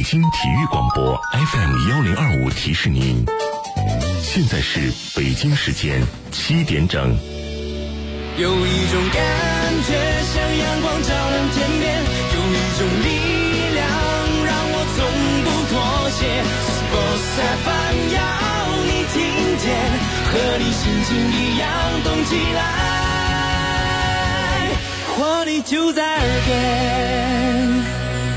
京体育广播 FM1025提示您，现在是北京时间7点整。 有一种感觉像阳光照亮天边，有一种力量让我从不妥协。Sports FM 要你听见，和你心情一样动起来，活力就在耳边。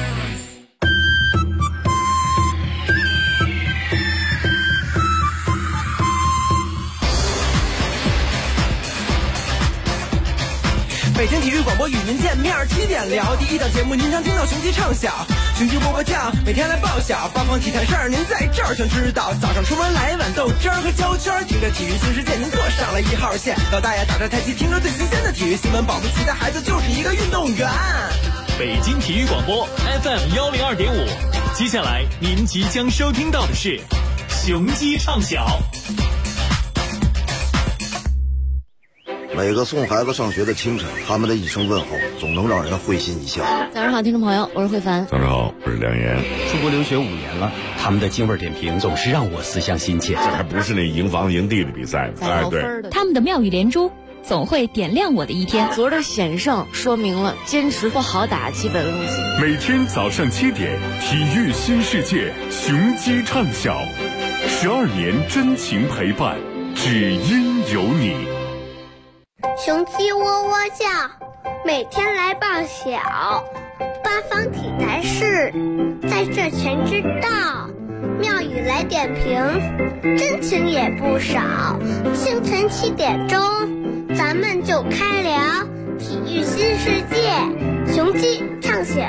北京体育广播与您见面，7点聊第一档节目，您常听到雄鸡唱响，雄鸡波波酱，每天来报晓，八方体坛事儿您在这儿全知道。早上出门来碗豆汁儿和焦圈，听着体育新世界，您坐上了1号线。老大爷打着太极，听着最新鲜的体育新闻，保不齐的孩子就是一个运动员。 北京体育广播 FM102.5，接下来您即将收听到的是雄鸡唱晓。 每个送孩子上学的清晨，他们的一声问候总能让人会心一笑。 早上好，听众朋友，我是慧凡。 早上好，我是梁岩。 出国留学5年了，他们的京味点评总是让我思乡心切。 这还不是那营房营地的比赛， 哎，对， 他们的妙语连珠总会点亮我的一天。 昨儿的险胜说明了坚持不好打基本路线。 每天早上7点，体育新世界，雄鸡唱晓，12年真情陪伴，只因有你。 雄鸡喔喔叫，每天来报晓，八方体坛事，在这全知道。妙语来点评，真情也不少。清晨7点钟，咱们就开聊体育新世界，雄鸡唱晓。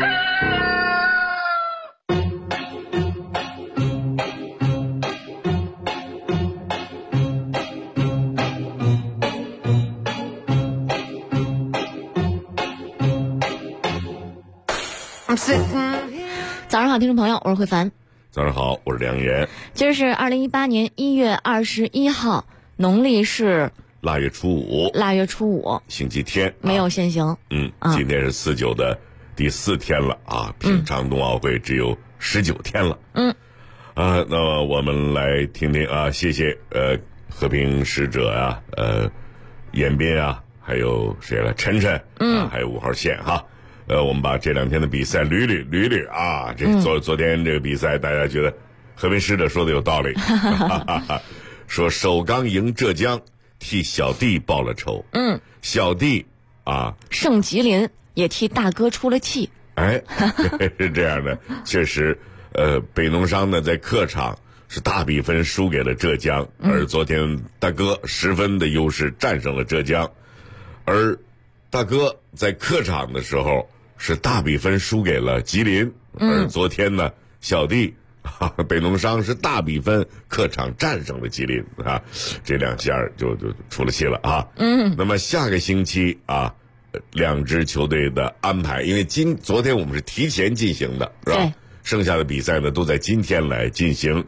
早上好，听众朋友，我是慧凡。 早上好，我是梁岩。 今儿是2018年1月21号，农历是腊月初五，星期天， 没有限行。 今天是49的第4天了啊，平昌冬奥会只有19天了。那么我们来听听啊，谢谢和平使者啊，严彬啊，还有谁了？晨晨，还有5号线哈。我们把这2天的比赛捋捋啊。昨天这个比赛，大家觉得和平使者说的有道理，说首钢赢浙江，替小弟报了仇。小弟啊， 盛吉林也替大哥出了气。 哎，是这样的，确实，北农商呢在客场是大比分输给了浙江，而昨天大哥10分的优势战胜了浙江，而大哥在客场的时候是大比分输给了吉林，而昨天呢，小弟北农商是大比分客场战胜了吉林啊，这2下就出了气了啊。那么下个星期啊，2支球队的安排，因为昨天我们是提前进行的，是吧？剩下的比赛呢都在今天来进行。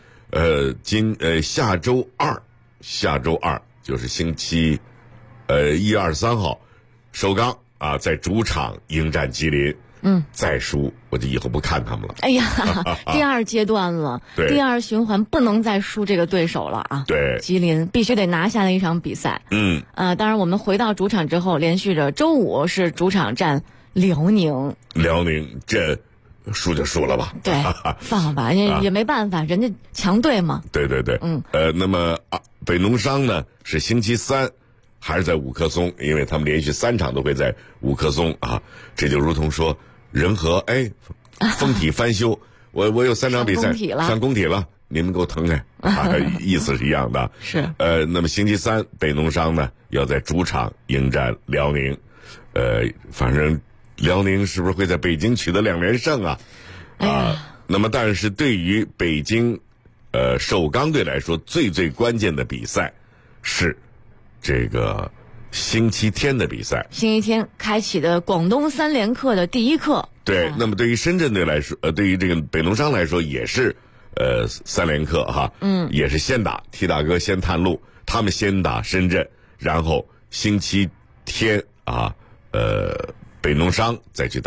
下周二就是星期1、2、3号，首钢啊在主场迎战吉林。再输我就以后不看他们了。哎呀， 第2阶段了，第2循环不能再输这个对手了啊！ 对， 吉林必须得拿下那一场比赛。当然我们回到主场之后，连续着周5是主场战辽宁， 这输就输了吧？ 对，放吧，也没办法，人家强队嘛。 对。那么北农商呢是星期3。还是在五棵松，因为他们连续3场都会在五棵松啊，这就如同说仁和风体翻修，我有3场比赛上工体了，你们给我腾开意思是一样的。 是那么星期3北农商呢要在主场迎战辽宁，反正辽宁是不是会在北京取得2连胜啊？那么但是对于北京首钢队来说，最关键的比赛是这个星期天的比赛， 星期天开启的广东3连客的第1课。 对，那么对于深圳队来说，对于这个北农商来说也是3连客哈，也是先打替大哥先探路，他们先打深圳，然后星期天啊，北农商再去打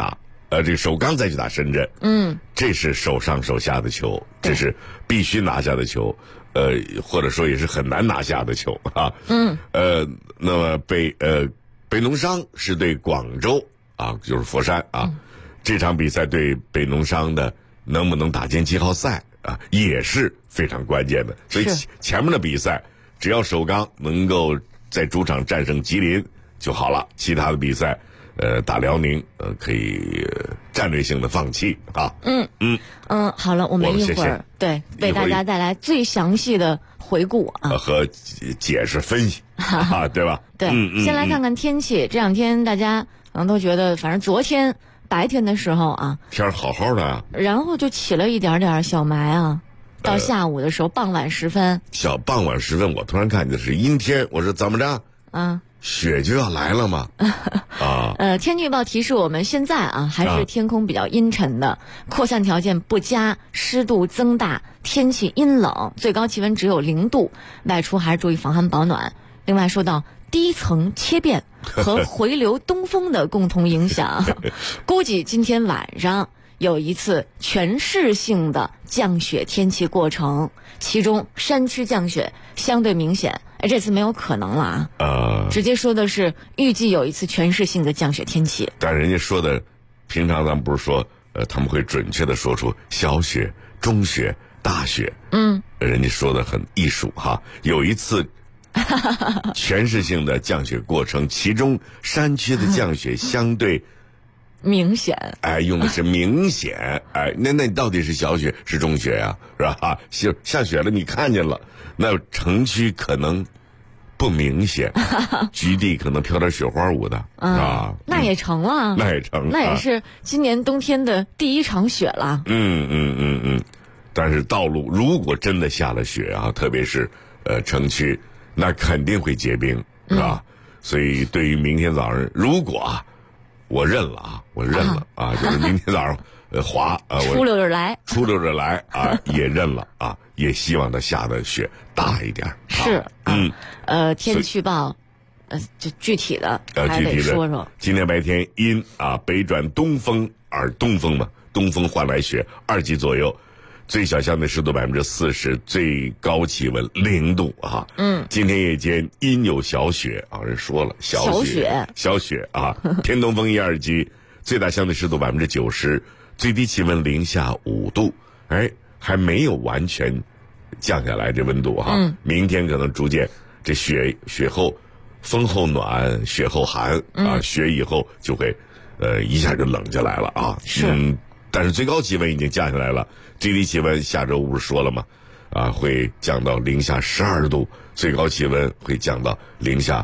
这个首钢再去打深圳，这是手上手下的球，这是必须拿下的球，或者说也是很难拿下的球啊。那么北农商是对广州啊，就是佛山啊，这场比赛对北农商的能不能打进季后赛啊，也是非常关键的。所以前面的比赛，只要首钢能够在主场战胜吉林就好了，其他的比赛，打辽宁，可以战略性的放弃啊。 好了，我们一会儿对为大家带来最详细的回顾啊和解释分析啊，对吧？ 对，先来看看天气。这两天大家可能都觉得，反正昨天白天的时候啊， 天好好的啊， 然后就起了一点点小霾啊。到下午的时候，傍晚时分， 我突然看见是阴天，我说怎么着？雪就要来了吗？ 天气预报提示我们现在啊，还是天空比较阴沉的，扩散条件不佳，湿度增大，天气阴冷，最高气温只有0度，外出还是注意防寒保暖。另外，受到低层切变和回流东风的共同影响，估计今天晚上有一次全市性的降雪天气过程，其中山区降雪相对明显。这次没有可能了啊！直接说的是预计有一次全市性的降雪天气。 但人家说的，平常咱们不是说，他们会准确的说出小雪、中雪、大雪。人家说的很艺术哈。有一次全市性的降雪过程，其中山区的降雪相对明显。 用的是明显。那你到底是小雪是中雪呀？是吧？下雪了，你看见了。那城区可能不明显，局地可能飘点雪花舞的啊， 那也成了， 那也成， 那也是今年冬天的第一场雪了。 但是道路如果真的下了雪啊，特别是城区，那肯定会结冰，是吧？所以对于明天早上，如果我认了，就是明天早上滑出溜着来啊，也认了啊。也希望它下的雪大一点。 是，天气预报，就具体的还得说说。 今天白天阴啊，北转东风，东风换来雪2级左右，最小相对湿度40%，最高气温0度啊。今天夜间阴有小雪啊，人说了小雪啊，偏东风1、2级，最大相对湿度90%，最低气温零下5度。还没有完全降下来这温度哈，明天可能逐渐这雪后风后暖，雪后寒啊，雪以后就会一下就冷下来了啊。但是最高气温已经降下来了，最低气温下周不是说了吗？会降到零下12度，最高气温会降到零下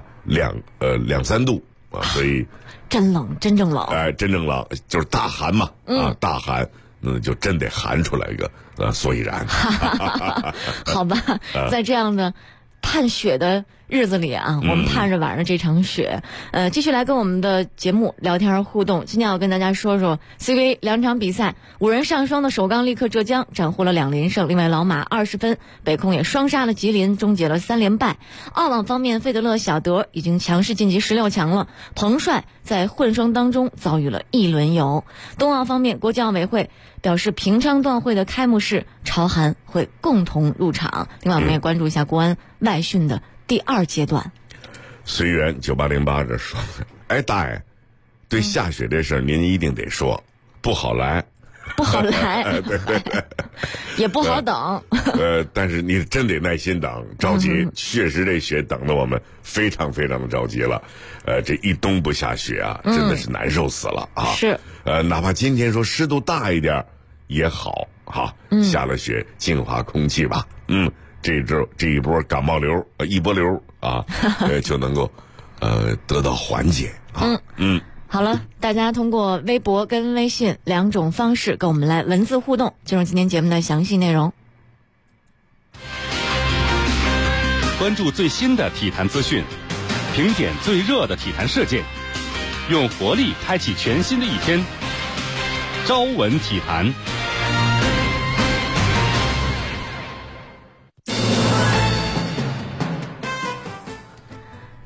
2-3度啊，所以真冷，真正冷。 真正冷就是大寒嘛大寒。那就真得寒出来一个所以然。 好吧，在这样的盼雪的日子里啊，我们盼着晚上这场雪。继续来跟我们的节目聊天互动。今天要跟大家说说 CV 2场比赛，5人上双的首钢力克浙江斩获了2连胜，另外老马20分，北控也双杀了吉林，终结了3连败。澳网方面，费德勒小德已经强势晋级16强了，彭帅在混双当中遭遇了一轮游。冬奥方面，国际奥委会表示平昌冬奥会的开幕式朝韩会共同入场。另外我们也关注一下国安外训的第2阶段。 随缘9808这说，大爷，对下雪这事儿您一定得说，不好来， 也不好等。 但是你真得耐心等，着急，确实这雪等得我们非常非常的着急了。这一冬不下雪啊，真的是难受死了啊。 是， 哪怕今天说湿度大一点也好哈，下了雪净化空气吧。这一波感冒流一波流啊，就能够得到缓解啊。 好了，大家通过微博跟微信2种方式跟我们来文字互动，进入今天节目的详细内容。 关注最新的体坛资讯，评点最热的体坛事件，用活力开启全新的一天。朝闻体坛。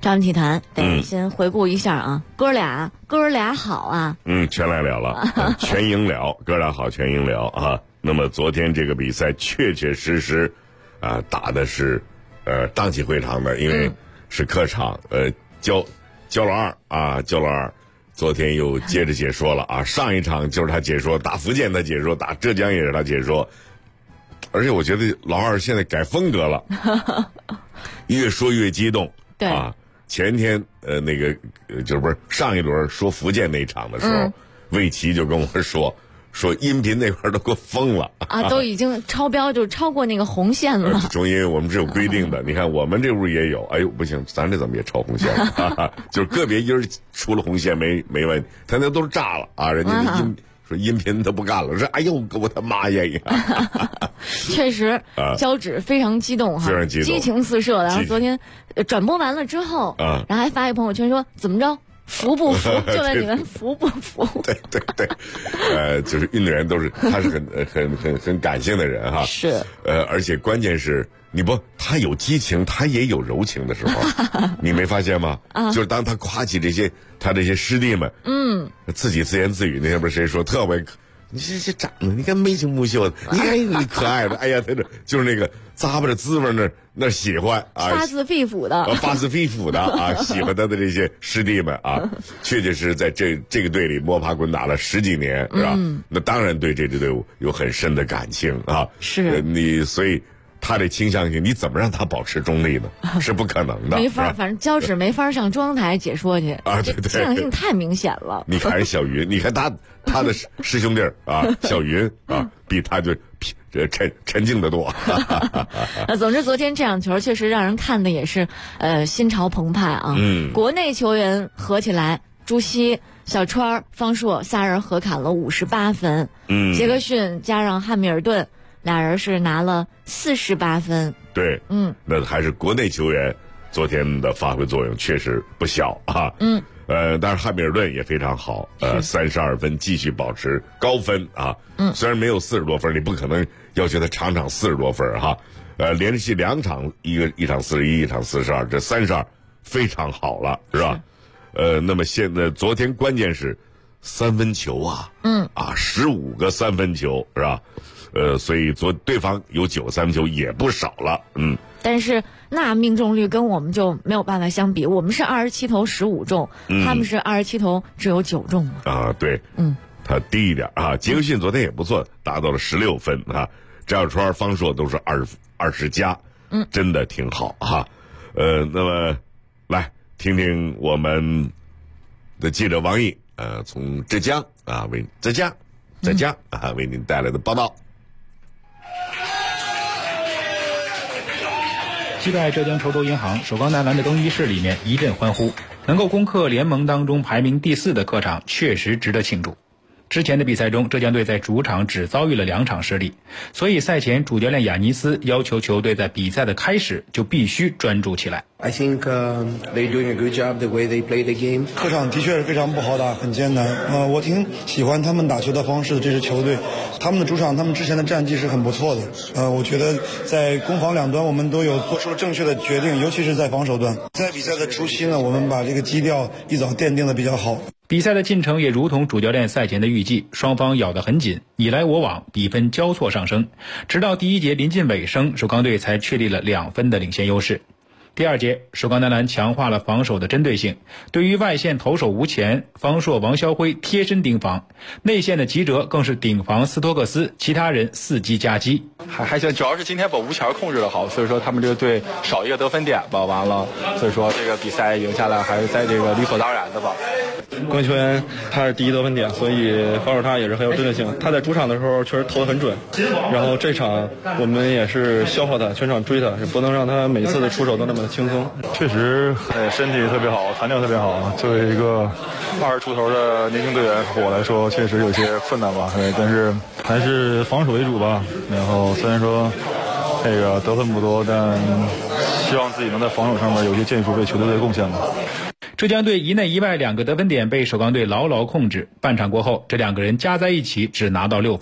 朝阳体坛得先回顾一下啊，哥俩好啊， 全来了了，全赢了，哥俩好，全赢了啊。那么昨天这个比赛确确实实啊，打的是荡气回肠的，因为是客场，焦老二昨天又接着解说了啊，上一场就是他解说，打福建他解说，打浙江也是他解说，而且我觉得老二现在改风格了，越说越激动。 对啊，前天那个就是不是上一轮说福建那场的时候，魏琪就跟我说音频那块都给我封了啊，都已经超标，就超过那个红线了。 中因为我们是有规定的，你看我们这屋也有，哎呦不行，咱这怎么也超红线了？就是个别音儿出了红线没问题，他那都是炸了啊，人家说音频他不干了，说哎呦我他妈呀！ 确实，交趾非常激动哈， 非常激动， 激情四射。然后昨天转播完了之后，然后还发一朋友圈说怎么着？服不服？就问你们服不服？ 对，就是运动员都是，他是很感性的人哈。 是。 而且关键是他有激情，他也有柔情的时候，你没发现吗？就是当他夸起他这些师弟们，自己自言自语。那天不是谁说特别，你这长得，你看眉清目秀的，你看你可爱的，哎呀，他这就是那个咂巴着滋味那喜欢啊， 发自肺腑的啊，喜欢他的这些师弟们啊，确确实在这个队里摸爬滚打了10几年，是吧？那当然对这支队伍有很深的感情啊。 是所以他这倾向性，你怎么让他保持中立呢？是不可能的， 没法，反正交趾没法上中央台解说去啊，对， 倾向性太明显了。 你看小云，你看他的师兄弟啊，小云啊，比他就沉静得多。 总之，昨天这场球确实让人看的也是心潮澎湃啊。国内球员合起来，朱熹、小川、方硕仨人合砍了58分。杰克逊加上汉密尔顿俩人是拿了48分。 对，那还是国内球员昨天的发挥作用确实不小啊。但是汉密尔顿也非常好，32分继续保持高分啊。虽然没有40多分，你不可能要求他场40多分哈。连续2场，一场41，一场42，这32非常好了，是吧？那么现在昨天关键是3分球啊，15个3分球是吧？所以对方有9个3分球也不少了， 但是那命中率跟我们就没有办法相比，我们是27投15中，他们是27投只有9中啊。对，他低一点啊。杰克逊昨天也不错，达到了16分啊。张小川、方硕都是20加，真的挺好哈。那么来听听我们的记者王毅从浙江啊为您带来的报道。 击败浙江稠州银行，首钢男篮的更衣室里面一阵欢呼。能够攻克联盟当中排名第4的客场，确实值得庆祝。之前的比赛中，浙江队在主场只遭遇了2场失利，所以赛前主教练雅尼斯要求球队在比赛的开始就必须专注起来。 I think they're doing a good job the way they play the game. 客场的确是非常不好打，很艰难。我挺喜欢他们打球的方式。这支球队，他们的主场，他们之前的战绩是很不错的。我觉得在攻防两端，我们都有做出了正确的决定，尤其是在防守端。在比赛的初期呢，我们把这个基调一早奠定的比较好。 比赛的进程也如同主教练赛前的预计，双方咬得很紧，你来我往，比分交错上升，直到第1节临近尾声，首钢队才确立了2分的领先优势。第2节，首钢男篮强化了防守的针对性，对于外线投手吴前、方硕、王肖辉贴身盯防，内线的吉哲更是顶防斯托克斯，其他人伺机夹击。 还行，主要是今天把吴前控制得好，所以说他们这个队少一个得分点吧，完了，所以说这个比赛赢下来还是在这个理所当然的吧。 国内球员他是第1得分点，所以防守他也是很有针对性。他在主场的时候确实投得很准，然后这场我们也是消耗他，全场追他，也不能让他每次的出手都那么轻松。 确实，身体特别好，弹跳特别好。作为一个20出头的年轻队员，我来说确实有些困难吧，但是还是防守为主吧。然后虽然说这个得分不多，但希望自己能在防守上面有些建树，为球队的贡献吧。 浙江队1内1外2个得分点被首钢队牢牢控制。半场过后，这2个人加在一起只拿到6分。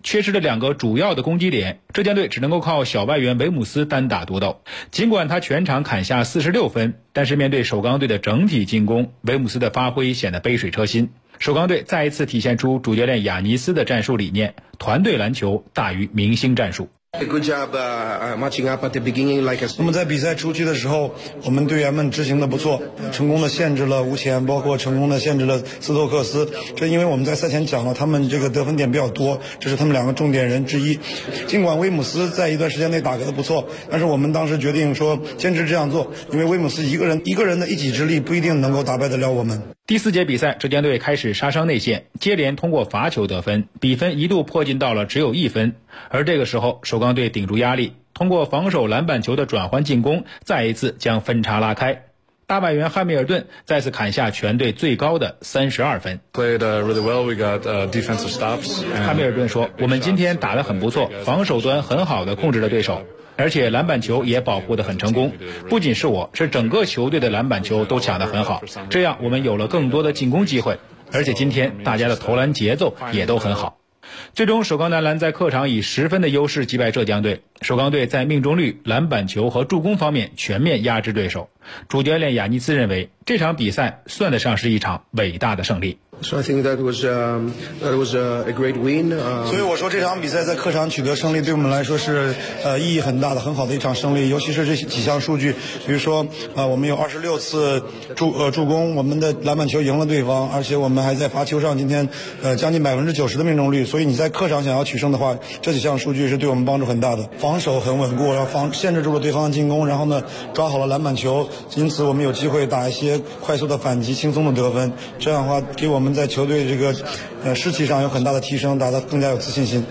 缺失了2个主要的攻击点，浙江队只能够靠小外援维姆斯单打独斗。尽管他全场砍下46分，但是面对首钢队的整体进攻，维姆斯的发挥显得杯水车薪。首钢队再一次体现出主教练雅尼斯的战术理念，团队篮球大于明星战术。 Good job matching up at the beginning, like 那么在比赛初期的时候，我们队员们执行的不错，成功的限制了吴前，包括成功的限制了斯托克斯。这因为我们在赛前讲了，他们这个得分点比较多，这是他们2个重点人之一。尽管威姆斯在一段时间内打得不错，但是我们当时决定说坚持这样做，因为威姆斯一个人的一己之力不一定能够打败得了我们。 第4节比赛，浙江队开始杀伤内线，接连通过罚球得分，比分一度迫近到了只有1分。而这个时候，首钢队顶住压力，通过防守篮板球的转换进攻，再一次将分差拉开。大外援汉密尔顿再次砍下全队最高的32分。 Played really well. We got defensive stops. 汉密尔顿说：“我们今天打得很不错，防守端很好的控制了对手。”而且篮板球也保护得很成功，不仅是我，是整个球队的篮板球都抢得很好，这样我们有了更多的进攻机会，而且今天大家的投篮节奏也都很好。最终首钢男篮在客场以10分的优势击败浙江队，首钢队在命中率、篮板球和助攻方面全面压制对手。主教练雅尼斯认为这场比赛算得上是一场伟大的胜利。 So I think that was a great win. 所以我说这场比赛在客场取得胜利，对我们来说是意义很大的、很好的一场胜利。尤其是这几项数据，比如说我们有26次助攻，我们的篮板球赢了对方，而且我们还在罚球上今天将近90%的命中率。所以你在客场想要取胜的话，这几项数据是对我们帮助很大的。防守很稳固，然后限制住了对方的进攻，然后呢抓好了篮板球，因此我们有机会打一些快速的反击，轻松的得分。这样的话给我们在球队这个士气上有很大的提升，打得更加有自信心。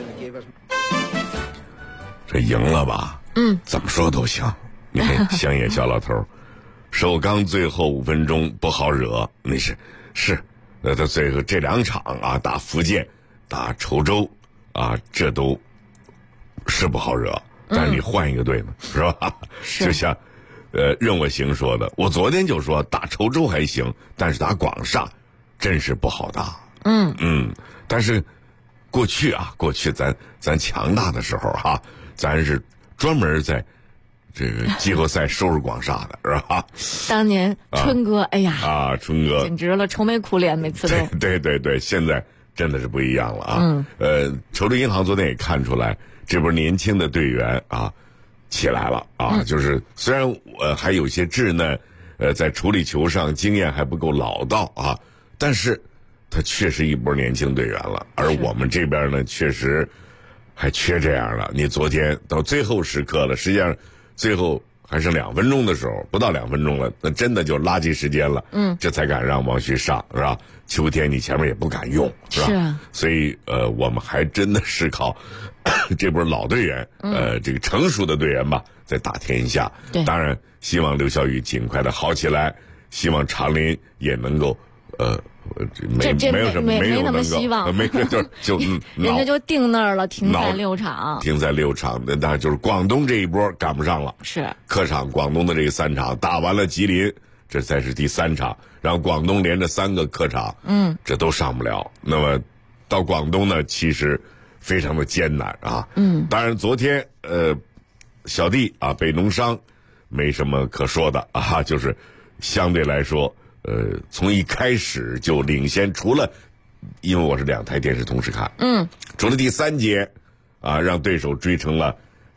这赢了吧？怎么说都行。你看乡野小老头，首钢最后5分钟不好惹，那是他最后这2场啊，打福建、打稠州啊，这都是不好惹。但是你换一个队呢，是吧？就像任我行说的，我昨天就说打稠州还行，但是打广厦真是不好打。但是过去咱强大的时候哈，咱是专门在这个季后赛收拾广厦的，是吧？ 当年春哥，哎呀， 春哥简直了，愁眉苦脸，每次都。 对，现在真的是不一样了啊。稠州银行昨天也看出来，这波年轻的队员啊起来了啊，就是虽然还有些稚嫩，在处理球上经验还不够老道啊，但是他确实一波年轻队员了。而我们这边呢，确实还缺这样的。你昨天到最后时刻了，实际上最后还剩2分钟的时候，不到2分钟了，那真的就垃圾时间了。这才敢让王旭上，是吧？秋天你前面也不敢用，是吧？ 是啊。 所以我们还真的是靠这波老队员，这个成熟的队员吧，在打天下。 对， 当然希望刘晓宇尽快的好起来，希望长林也能够没有那么希望， 就人家就定那儿了，停在6场， 那当然就是广东这一波赶不上了。 是客场广东的这个3场打完了，吉林这才是第3场，然后广东连着3个客场，这都上不了。那么到广东呢，其实非常的艰难啊。当然昨天小弟啊，北农商没什么可说的啊，就是相对来说。从一开始就领先，除了因为我是2台电视同时看，除了第3节啊，让对手追成了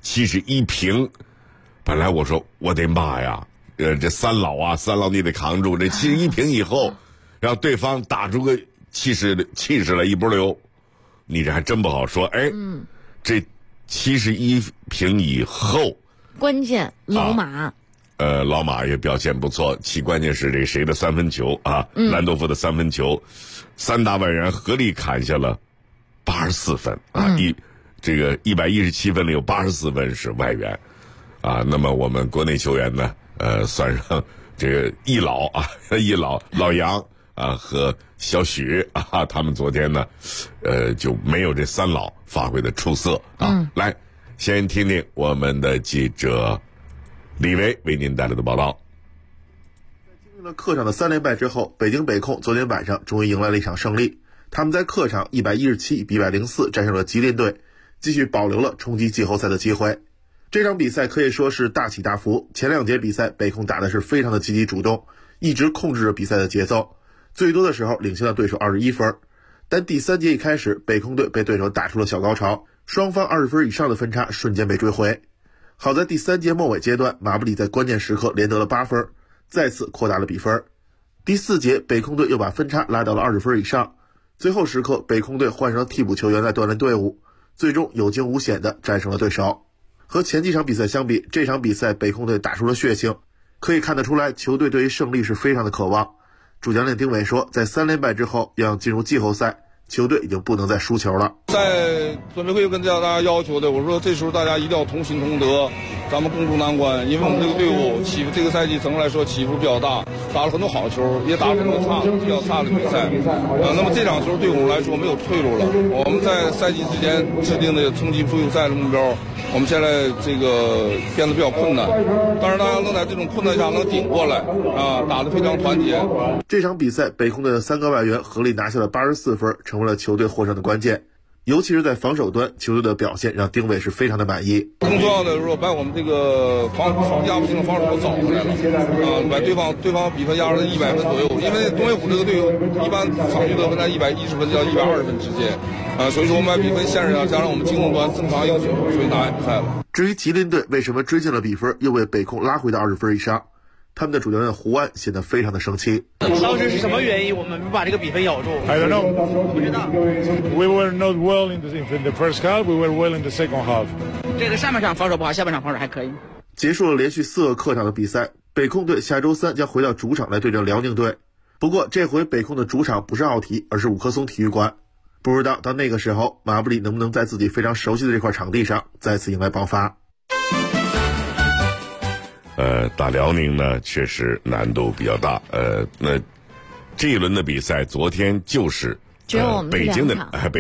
71平。本来我说我的妈呀，这三老你得扛住，这71平以后，让对方打出个气势来一波流，你这还真不好说。这71平以后， 关键老马。 老马也表现不错，其关键是这个谁的3分球啊，兰多夫的3分球，3大外援合力砍下了84分啊，这个117分里有84分是外援啊。那么我们国内球员呢，算上这个老杨啊和小许啊，他们昨天呢，就没有这3老发挥的出色啊。来，先听听我们的记者李维为您带来的报道。 在经历了客场的3连败之后，北京北控昨天晚上终于迎来了一场胜利。他们在客场117比104战胜了吉林队， 继续保留了冲击季后赛的机会。这场比赛可以说是大起大伏，前2节比赛北控打的是非常的积极主动，一直控制着比赛的节奏，最多的时候领先了对手21分。但第3节一开始，北控队被对手打出了小高潮，双方20分以上的分差瞬间被追回。好在第3节末尾阶段，马布里在关键时刻连得了8分，再次扩大了比分。第4节，北控队又把分差拉到了20分以上，最后时刻北控队换上了替补球员来锻炼队伍，最终有惊无险地战胜了对手。和前几场比赛相比，这场比赛北控队打出了血性，可以看得出来球队对于胜利是非常的渴望。主教练丁伟说，在3连败之后要进入季后赛，球队已经不能再输球了。 在准备会跟大家要求的，我说这时候大家一定要同心同德，咱们共度难关。因为我们这个队伍这个赛季整个来说起伏比较大，打了很多好球，也打了很多比较差的比赛。那么这场球对我们来说没有退路了。我们在赛季之前制定的冲击季后赛的目标，我们现在这个变得比较困难。但是大家能在这种困难下能顶过来打得非常团结。 这场比赛北控队的3个外援合力拿下了84分，成为了球队获胜的关键。尤其是在防守端，球队的表现让丁伟是非常的满意。 更重要的是说，把我们这个压不性的防守找回来了把对方比分压了100分左右。因为东北虎这个队伍一般场均得分在110分到120分之间所以说我们把比分限制上，加上我们进攻端正常应球，所以拿下比赛了。 至于吉林队为什么追进了比分，又为北控拉回到20分以上，他们的主教练胡安显得非常的生气。 当时是什么原因我们把这个比分咬住 I don't know. 不知道。 We were not well in the first half, we were well in the second half. 这个上半场防守不好，下半场防守还可以。 结束了连续4个客场的比赛，北控队下周3将回到主场来对阵辽宁队。不过这回北控的主场不是奥体，而是五棵松体育馆。不知道到那个时候，马布里能不能在自己非常熟悉的这块场地上再次迎来爆发。 打辽宁呢确实难度比较大。那这一轮的比赛昨天就是只有我们北京的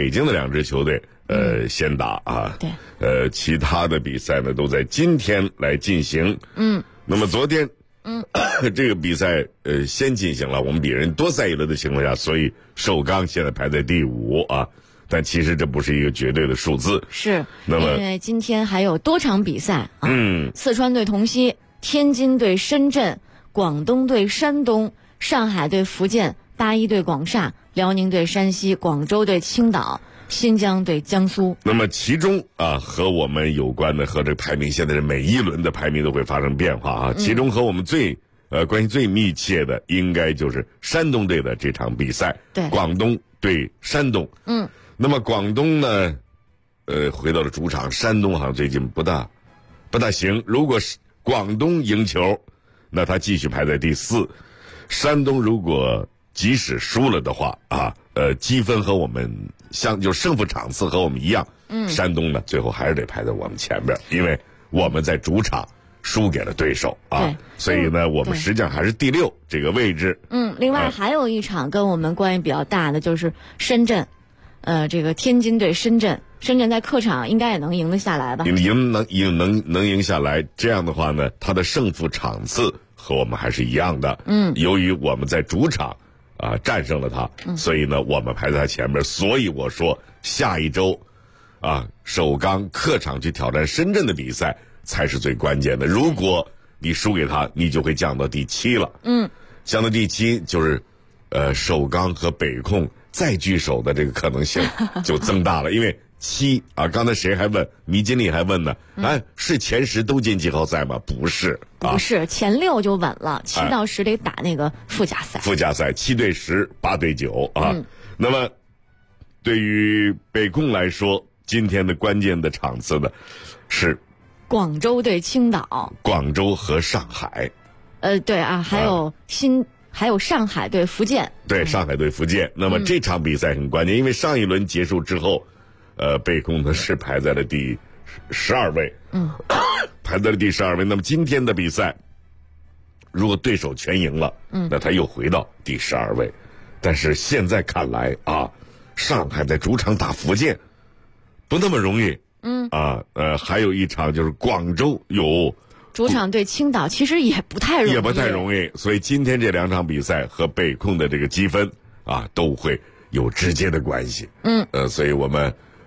2支球队先打啊。 对。 其他的比赛呢都在今天来进行。那么昨天这个比赛先进行了，我们比人多赛一轮的情况下，所以首钢现在排在第5啊。但其实这不是一个绝对的数字。 是。 那么因为今天还有多场比赛啊。四川对同曦，天津对深圳，广东对山东，上海对福建，八一对广厦，辽宁对山西，广州对青岛，新疆对江苏。 那么其中和我们有关的，和这个排名现在是每一轮的排名都会发生变化啊。其中和我们关系最密切的，应该就是山东队的这场比赛。 对。 广东对山东。那么广东呢，回到了主场，山东好像最近不大行。如果是广东赢球，那他继续排在第4。山东如果即使输了的话积分和我们就是胜负场次和我们一样。山东呢最后还是得排在我们前边，因为我们在主场输给了对手所以呢我们实际上还是第6这个位置。 另外还有一场跟我们关系比较大的就是深圳，这个天津对深圳在客场应该也能赢得下来吧？ 能赢下来。这样的话呢，它的胜负场次和我们还是一样的。由于我们在主场战胜了他，所以呢我们排在他前面。所以我说下一周首钢客场去挑战深圳的比赛才是最关键的。如果你输给他，你就会降到第7了。降到第7就是首钢和北控再聚首的这个可能性就增大了。因为7刚才谁还问，迷津里还问呢，是前10都进季后赛吗？不是， 不是，前6就稳了，7到10得打那个附加赛。 7对10 8对9那么对于北控来说，今天的关键的场次呢是广州对青岛， 广州和上海。 对还有上海对福建。 对，上海对福建。那么这场比赛很关键，因为上一轮结束之后，北控呢是排在了第12位。排在了第12位。那么今天的比赛，如果对手全赢了，那他又回到第12位。但是现在看来上海在主场打福建不那么容易。还有一场就是广州有主场对青岛，其实也不太容易。所以今天这2场比赛和北控的这个积分都会有直接的关系。所以我们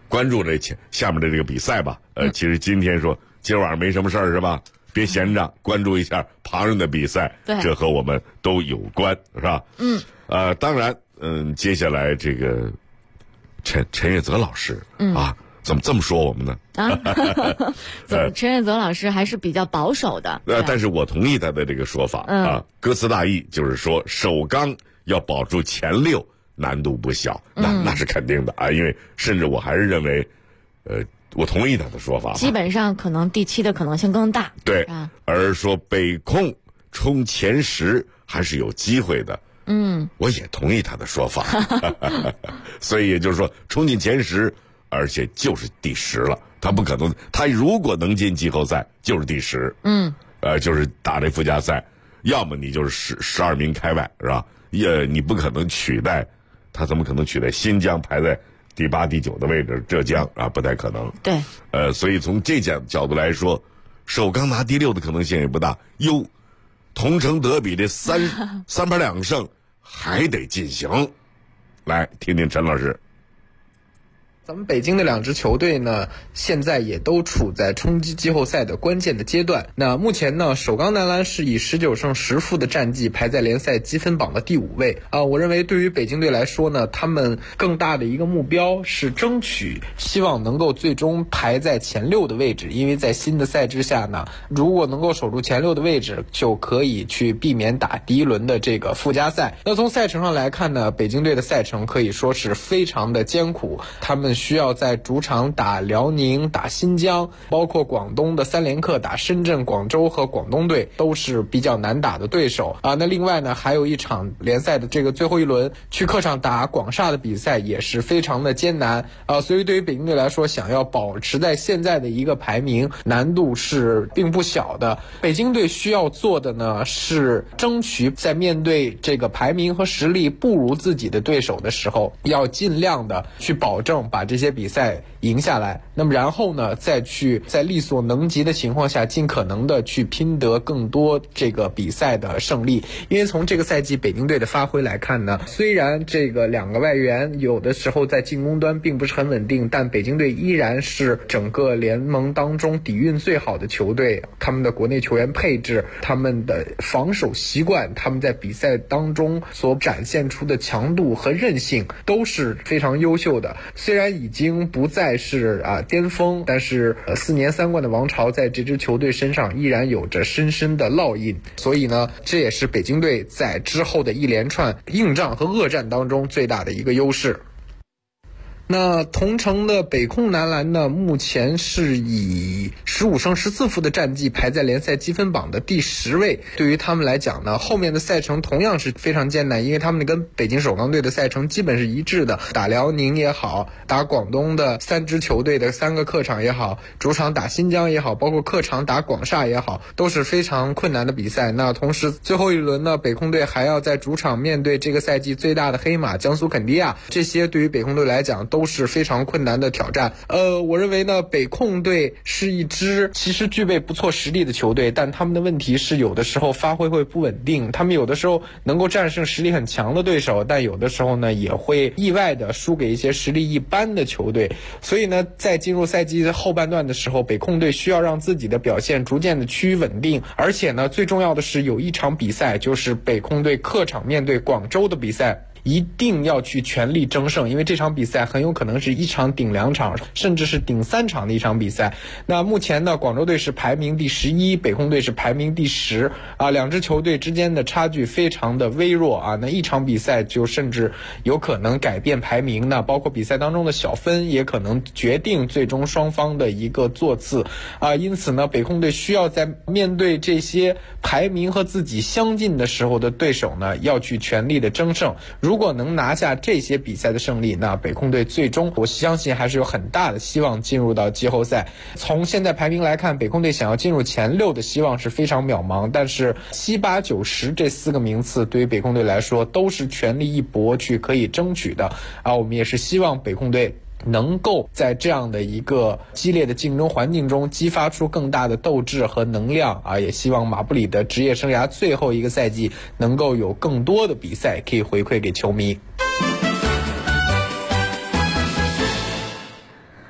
关注这下面的这个比赛吧。其实今天说今儿晚上没什么事儿是吧？别闲着，关注一下旁人的比赛，这和我们都有关，是吧？当然，接下来这个陈月泽老师啊，怎么这么说我们呢？ 陈月泽老师还是比较保守的。 但是我同意他的这个说法啊，歌词大意就是说首钢要保住前6难度不小，那是肯定的啊，因为甚至我还是认为，我同意他的说法， 基本上可能第7的可能性更大。 对，而说北控冲前10还是有机会的。我也同意他的说法，所以也就是说冲进前10，而且就是第10了。他不可能，他如果能进季后赛就是第10。就是打这附加赛，要么你就是12名开外，是吧？你不可能取代他，怎么可能取代新疆排在第8、第9的位置？浙江啊，不太可能。 对， 所以从这角度来说，首钢拿第6的可能性也不大。同城德比这3盘2胜还得进行。来听听陈老师。 咱们北京的2支球队呢，现在也都处在冲击季后赛的关键的阶段。那目前呢，首钢男篮是以19胜10负的战绩排在联赛积分榜的第5位。我认为对于北京队来说呢，他们更大的一个目标是争取，希望能够最终排在前6的位置。因为在新的赛制下呢，如果能够守住前6的位置，就可以去避免打第1轮的这个附加赛。那从赛程上来看呢，北京队的赛程可以说是非常的艰苦，他们需要在主场打辽宁、打新疆，包括广东的3连客打深圳、广州和广东队，都是比较难打的对手啊。那另外呢，还有一场联赛的这个最后一轮去客场打广厦的比赛也是非常的艰难啊。所以对于北京队来说，想要保持在现在的一个排名，难度是并不小的。北京队需要做的呢，是争取在面对这个排名和实力不如自己的对手的时候，要尽量的去保证把这些比赛赢下来，那么然后呢，再去在力所能及的情况下，尽可能的去拼得更多这个比赛的胜利。因为从这个赛季北京队的发挥来看呢，虽然这个2个外援有的时候在进攻端并不是很稳定，但北京队依然是整个联盟当中底蕴最好的球队。他们的国内球员配置，他们的防守习惯，他们在比赛当中所展现出的强度和韧性都是非常优秀的。虽然已经不再是巅峰，但是4年3冠的王朝在这支球队身上依然有着深深的烙印。所以呢，这也是北京队在之后的一连串硬仗和恶战当中最大的一个优势。那同城的北控男篮呢，目前是以15胜14负的战绩排在联赛积分榜的第10位。对于他们来讲呢，后面的赛程同样是非常艰难，因为他们跟北京首钢队的赛程基本是一致的，打辽宁也好，打广东的3支球队的3个客场也好，主场打新疆也好，包括客场打广厦也好，都是非常困难的比赛。那同时最后一轮呢，北控队还要在主场面对这个赛季最大的黑马江苏肯迪亚，这些对于北控队来讲都是非常困难的挑战。我认为呢，北控队是一支其实具备不错实力的球队，但他们的问题是有的时候发挥会不稳定，他们有的时候能够战胜实力很强的对手，但有的时候呢也会意外的输给一些实力一般的球队。所以呢，在进入赛季后半段的时候，北控队需要让自己的表现逐渐的趋于稳定，而且呢，最重要的是有一场比赛，就是北控队客场面对广州的比赛，一定要去全力争胜，因为这场比赛很有可能是1场顶2场，甚至是顶3场的一场比赛。那目前呢，广州队是排名第11，北控队是排名第10啊，2支球队之间的差距非常的微弱啊。那一场比赛就甚至有可能改变排名呢，包括比赛当中的小分也可能决定最终双方的一个座次啊。因此呢，北控队需要在面对这些排名和自己相近的时候的对手呢，要去全力的争胜。如果能拿下这些比赛的胜利，那北控队最终我相信还是有很大的希望进入到季后赛。从现在排名来看，北控队想要进入前6的希望是非常渺茫，但是7、8、9、10这4个名次对于北控队来说都是全力一搏去可以争取的啊。我们也是希望北控队能够在这样的一个激烈的竞争环境中激发出更大的斗志和能量啊！也希望马布里的职业生涯最后一个赛季能够有更多的比赛可以回馈给球迷。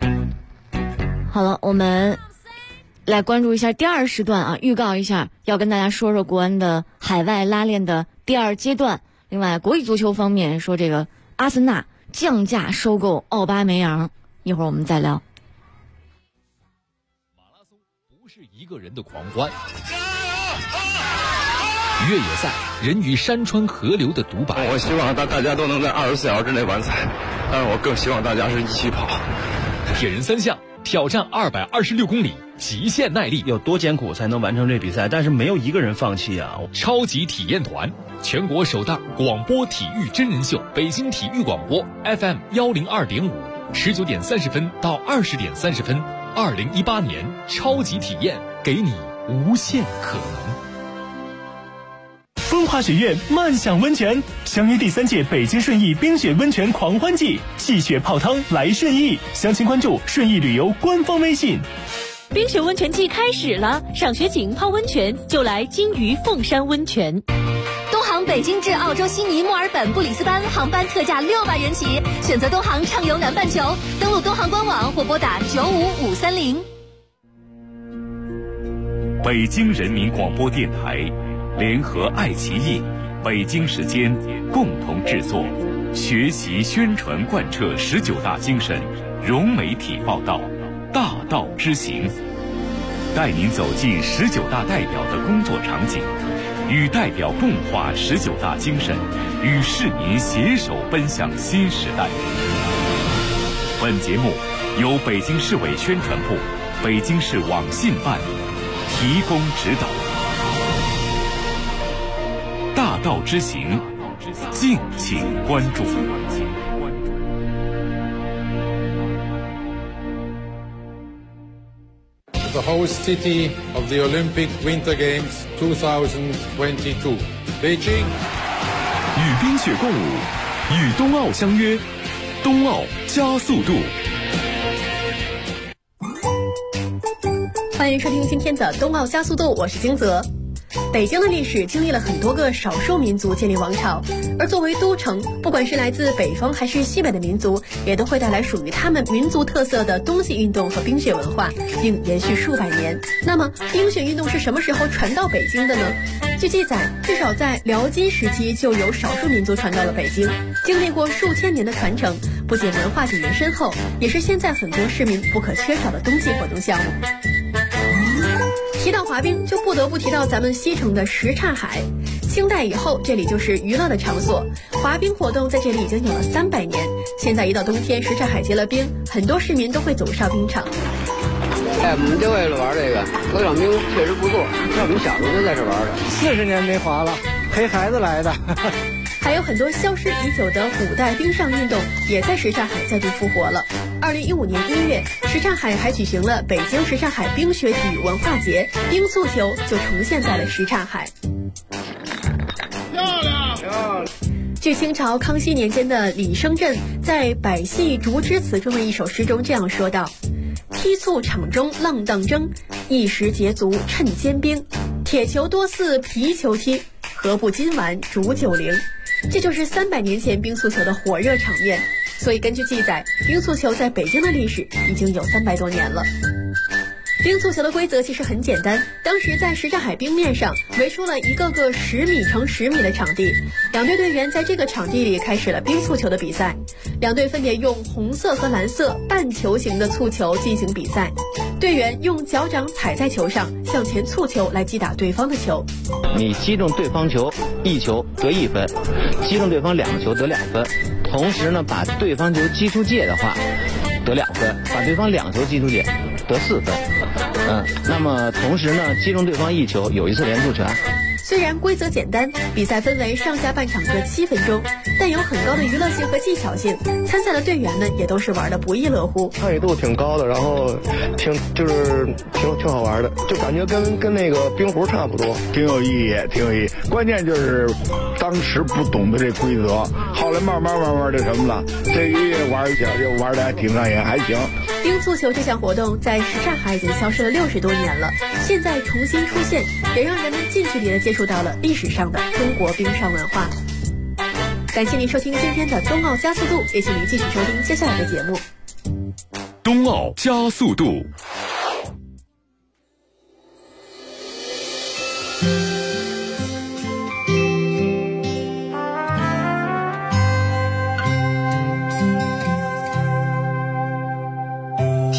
好了，我们来关注一下第2时段啊，预告一下要跟大家说说国安的海外拉练的第2阶段。另外，国际足球方面说这个阿森纳降价收购奥巴梅扬，一会儿我们再聊。 马拉松不是一个人的狂欢，越野赛人与山川河流的独白。 我希望大家都能在24小时之内完赛，但是我更希望大家是一起跑。 铁人3项挑战226公里，极限耐力， 有多艰苦才能完成这比赛？但是没有一个人放弃啊！ 超级体验团，全国首档广播体育真人秀，北京体育广播 FM 102.5，19点30分到20点30分，2018年超级体验，给你无限可能。 风华学院漫享温泉相约第3届北京顺义冰雪温泉狂欢季，戏雪泡汤来顺义，详情关注顺义旅游官方微信。 冰雪温泉季开始了，赏雪景泡温泉就来金鱼凤山温泉。 东航北京至澳洲悉尼、墨尔本、布里斯班航班特价600元起，选择东航畅游南半球，登录东航官网或拨打95530。 北京人民广播电台联合爱奇艺、北京时间共同制作，学习宣传贯彻19大精神，融媒体报道，大道之行，带您走进19大代表的工作场景，与代表共话19大精神，与市民携手奔向新时代。本节目由北京市委宣传部、北京市网信办提供指导。大道之行，敬请关注。 The host city of the Olympic Winter Games 2022, Beijing. 与冰雪共舞，与冬奥相约，冬奥加速度。 欢迎收听今天的冬奥加速度，我是金泽。北京的历史经历了很多个少数民族建立王朝，而作为都城，不管是来自北方还是西北的民族，也都会带来属于他们民族特色的冬季运动和冰雪文化，并延续数百年。那么，冰雪运动是什么时候传到北京的呢？据记载，至少在辽金时期就有少数民族传到了北京，经历过数千年的传承，不仅文化底蕴深厚，也是现在很多市民不可缺少的冬季活动项目。提到滑冰，就不得不提到咱们西城的什刹海。清代以后，这里就是娱乐的场所，滑冰活动在这里已经有了300年。现在一到冬天，什刹海结了冰，很多市民都会走上冰场。 我们就为了玩这个，走场冰确实不错。像我们小时候就在这玩的，40年没滑了，陪孩子来的。 还有很多消失已久的古代冰上运动，也在什刹海再度复活了。2015年1月，什刹海还举行了北京什刹海冰雪体育文化节，冰速球就重现在了什刹海。 漂亮！ 据清朝康熙年间的李生镇在《百戏竹枝词》中的一首诗中这样说道：踢促场中浪荡争，一时捷足趁坚冰。铁球多似皮球踢，何不今晚煮90？这就是300年前冰速球的火热场面。所以根据记载，冰速球在北京的历史已经有300多年了。冰速球的规则其实很简单，当时在什刹海冰面上围出了一个个10米乘10米的场地，两队队员在这个场地里开始了冰速球的比赛。两队分别用红色和蓝色半球形的速球进行比赛，队员用脚掌踩在球上向前蹴球来击打对方的球。 你击中对方球1球得1分，击中对方2个球得2分，同时呢把对方球击出界的话得2分，把对方2球击出界得4分。那么同时呢击中对方1球有1次连触权。 虽然规则简单，比赛分为上下半场各7分钟，但有很高的娱乐性和技巧性。参赛的队员们也都是玩得不亦乐乎， 参与度挺高的，然后挺好玩的，就感觉跟那个冰壶差不多， 挺有意义。关键就是当时不懂得这规则，后来慢慢的什么了，这个月玩起来就玩得还挺上瘾，还行。 冰速球这项活动在什刹海已经消失了60多年了，现在重新出现，也让人们近距离的接触到了历史上的中国冰上文化。感谢您收听今天的冬奥加速度，也请您继续收听接下来的节目。 冬奥加速度。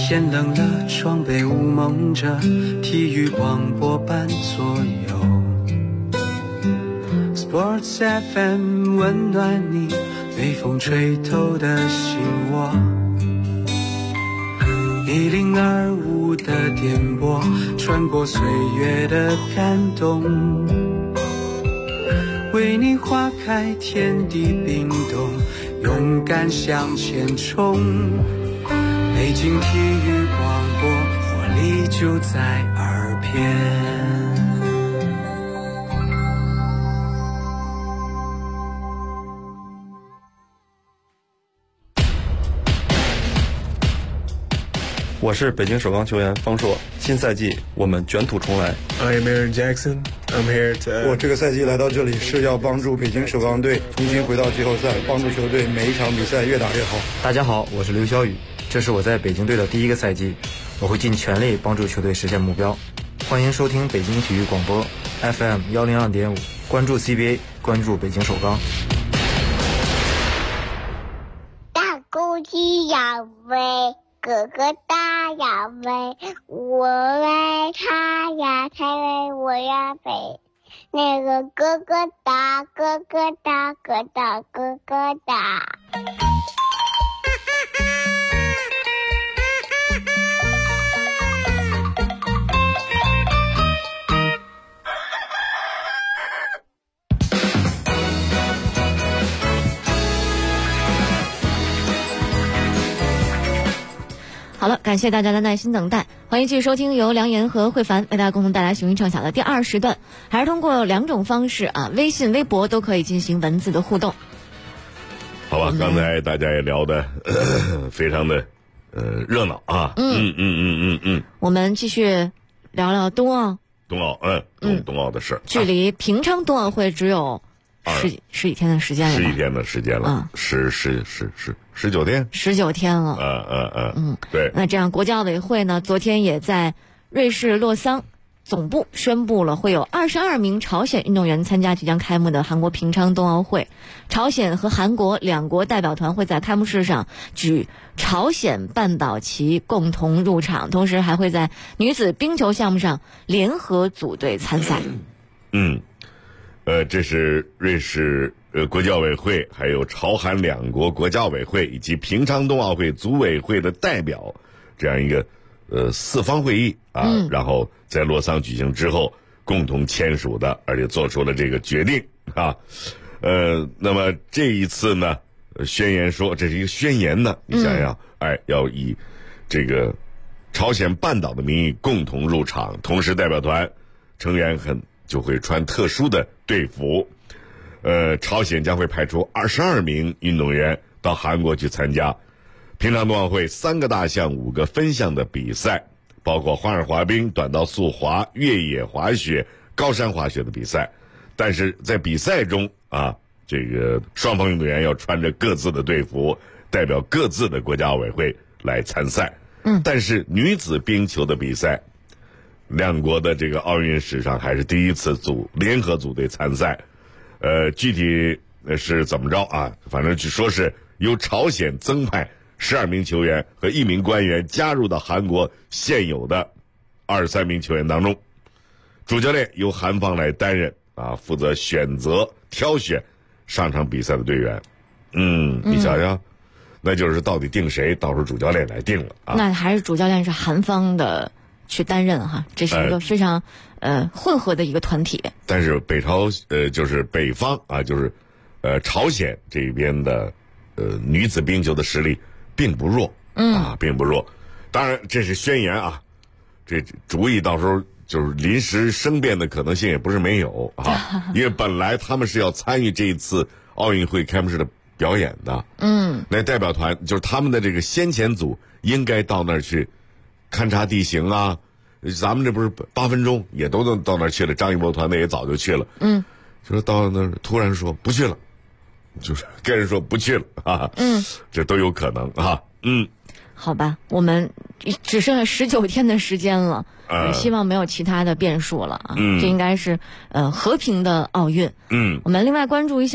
鲜冷的窗被雾蒙着，体育广播伴左右。Sports FM 温暖你被风吹透的心窝。102.5的电波，穿过岁月的感动，为你花开天地冰冻，勇敢向前冲。北京体育广播，活力就在耳边。 我是北京首钢球员方硕，新赛季我们卷土重来。 I'm Aaron Jackson. I'm here to. 我这个赛季来到这里是要帮助北京首钢队重新回到季后赛，帮助球队每一场比赛越打越好。 大家好，我是刘晓宇，这是我在北京队的第一个赛季，我会尽全力帮助球队实现目标。欢迎收听北京体育广播 FM 102.5，关注 CBA， 关注北京首钢。 大公鸡要飞。哥哥大呀飞，我为他呀才为我呀飞。那个哥哥大，哥哥大，哥大哥哥大。 好了，感谢大家的耐心等待，欢迎继续收听由梁岩和慧凡为大家共同带来雄鹰畅想的第2时段，还是通过2种方式啊，微信、微博都可以进行文字的互动。 好吧，刚才大家也聊得非常的热闹啊。 我们继续聊聊冬奥。 冬奥的事。 距离平昌冬奥会只有十几天的时间了。 11天的时间了。19天。 19天了。 对。 那这样，国际奥委会呢，昨天也在瑞士洛桑总部宣布了，会有22名朝鲜运动员参加即将开幕的韩国平昌冬奥会。朝鲜和韩国两国代表团会在开幕式上举朝鲜半岛旗共同入场，同时还会在女子冰球项目上联合组队参赛。 这是瑞士国际奥委会，还有朝韩两国国际奥委会以及平昌冬奥会组委会的代表这样一个4方会议啊，然后在洛桑举行之后共同签署的，而且做出了这个决定啊。那么这一次呢，宣言说这是一个宣言呢，你想想，要以这个朝鲜半岛的名义共同入场，同时代表团成员就会穿特殊的队服。朝鲜将会派出22名运动员到韩国去参加平昌冬奥会3个大项5个分项的比赛，包括花样滑冰、短道速滑、越野滑雪、高山滑雪的比赛。但是在比赛中啊，这个双方运动员要穿着各自的队服，代表各自的国家奥委会来参赛。但是女子冰球的比赛，两国的这个奥运史上还是第一次联合组队参赛。具体是怎么着啊？反正据说是由朝鲜增派12名球员和1名官员加入到韩国现有的23名球员当中，主教练由韩方来担任啊，负责挑选上场比赛的队员。你想想，那就是到底定谁，到时候主教练来定了啊。 那还是主教练是韩方的去担任哈，这是一个非常混合的一个团体。 但是就是北方啊，就是朝鲜这边的女子冰球的实力并不弱并不弱。当然这是宣言啊，这主意到时候就是临时生变的可能性也不是没有啊，因为本来他们是要参与这一次奥运会开幕式的表演的。那代表团就是他们的这个先遣组应该到那儿去勘察地形啊。咱们这不是8分钟也都到那儿去了，张艺谋团队也早就去了。就是到那儿突然说不去了，就是跟人说不去了啊。这都有可能啊。 好吧，我们只剩下19天的时间了，希望没有其他的变数了啊。这应该是和平的奥运。我们另外关注一下北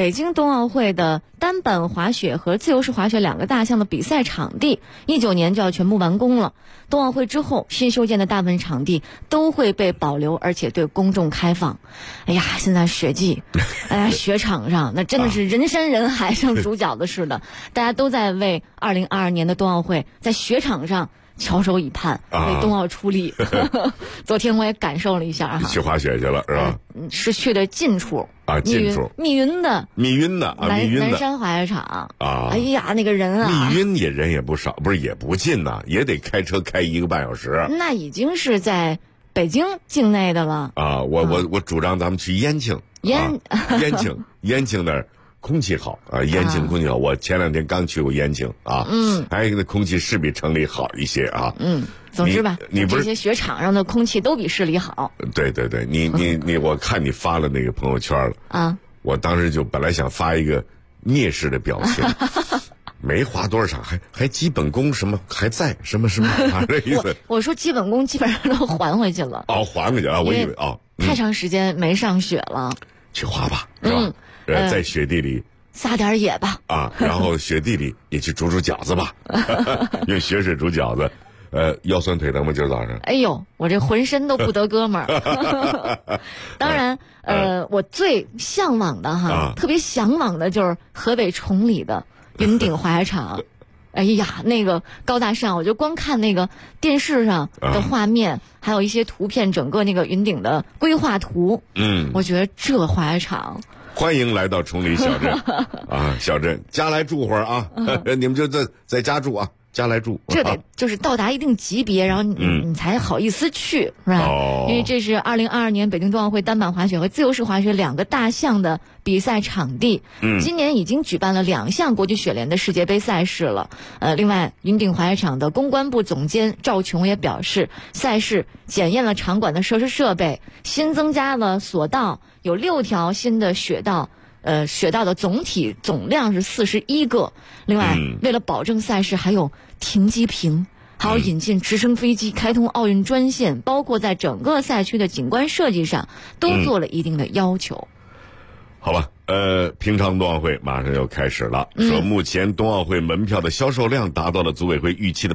北京冬奥会的单板滑雪和自由式滑雪2个大项的比赛场地，19年就要全部完工了。冬奥会之后，新修建的大部分场地都会被保留，而且对公众开放。哎呀，现在雪季，雪场上那真的是人山人海，像煮饺子似的，大家都在为2022年的冬奥会在雪场上翘首以盼，为冬奥出力。昨天我也感受了一下去滑雪去了是吧？ 是去的近处近处密云的南山滑雪场啊！ 哎呀，那个人啊， 密云人也不少，不是也不近呐，也得开车开1个半小时。 那已经是在北京境内的了啊！我主张咱们去延庆，延庆那儿空气好啊，延庆空气好。我前2天刚去过延庆啊，那空气是比城里好一些啊。 总之吧， 你不是这些雪场上的空气都比市里好。 对，你我看你发了那个朋友圈了啊， 我当时就本来想发一个蔑视的表情。没花多少场，还基本功什么还在什么这意思？ 我说基本功基本上都还回去了。 还回去啊！我以为太长时间没上雪了。 去滑吧，是吧？在雪地里撒点野吧。 然后雪地里也去煮饺子吧，用雪水煮饺子。腰酸腿疼吗？今儿早上？ 哎呦，我这浑身都不得哥们儿。当然，我最向往的特别向往的就是河北崇礼的云顶滑雪场。哎呀，那个高大上，我就光看那个电视上的画面，还有一些图片，整个那个云顶的规划图，我觉得这滑雪场。 欢迎来到崇礼小镇小镇，家来住会儿啊，你们就在家住啊。家来住， 这得就是到达一定级别，然后你才好意思去，是吧？因为这是2022年北京冬奥会单板滑雪和自由式滑雪2个大项的比赛场地。今年已经举办了2项国际雪联的世界杯赛事了。另外，云顶滑雪场的公关部总监赵琼也表示，赛事检验了场馆的设施设备，新增加了索道，有6条新的雪道。雪道的总量是41个。另外，为了保证赛事还有停机坪，还有引进直升飞机，开通奥运专线，包括在整个赛区的景观设计上都做了一定的要求。 好吧，平昌冬奥会马上要开始了，说目前冬奥会门票的销售量达到了组委会预期的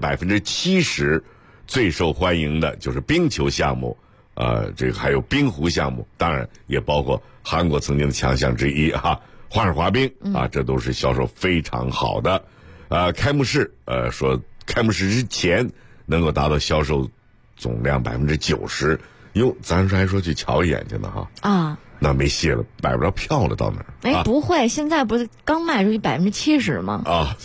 70%，最受欢迎的就是冰球项目。这个还有冰壶项目，当然也包括韩国曾经的强项之一花式滑冰这都是销售非常好的。开幕式说开幕式之前能够达到销售总量90%，咱还说去瞧一眼去呢那没戏了，买不着票了到哪儿？ 不会，现在不是刚卖出去70%吗？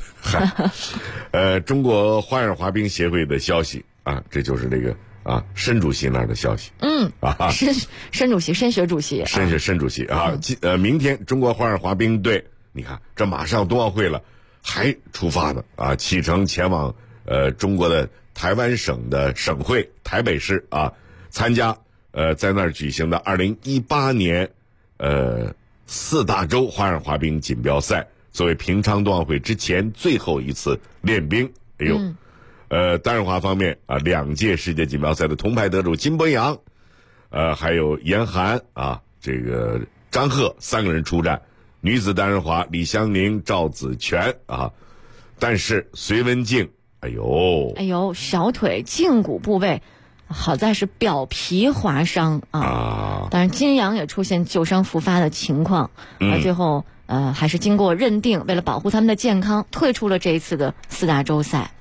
中国花样滑冰协会的消息这就是这个。申主席那儿的消息， 申主席，申学主席， 申主席明天中国花样滑冰队，你看这马上冬奥会了，还出发呢启程前往中国的台湾省的省会台北市参加在那儿举行的2018年4大洲花样滑冰锦标赛，作为平昌冬奥会之前最后一次练冰。单人滑方面2届世界锦标赛的铜牌得主金博洋，还有严寒这个张赫3个人出战。女子单人滑李湘宁、赵子泉但是隋文静，哎呦， 小腿胫骨部位好在是表皮划伤但是金阳也出现旧伤复发的情况，最后还是经过认定，为了保护他们的健康，退出了这一次的4大洲赛。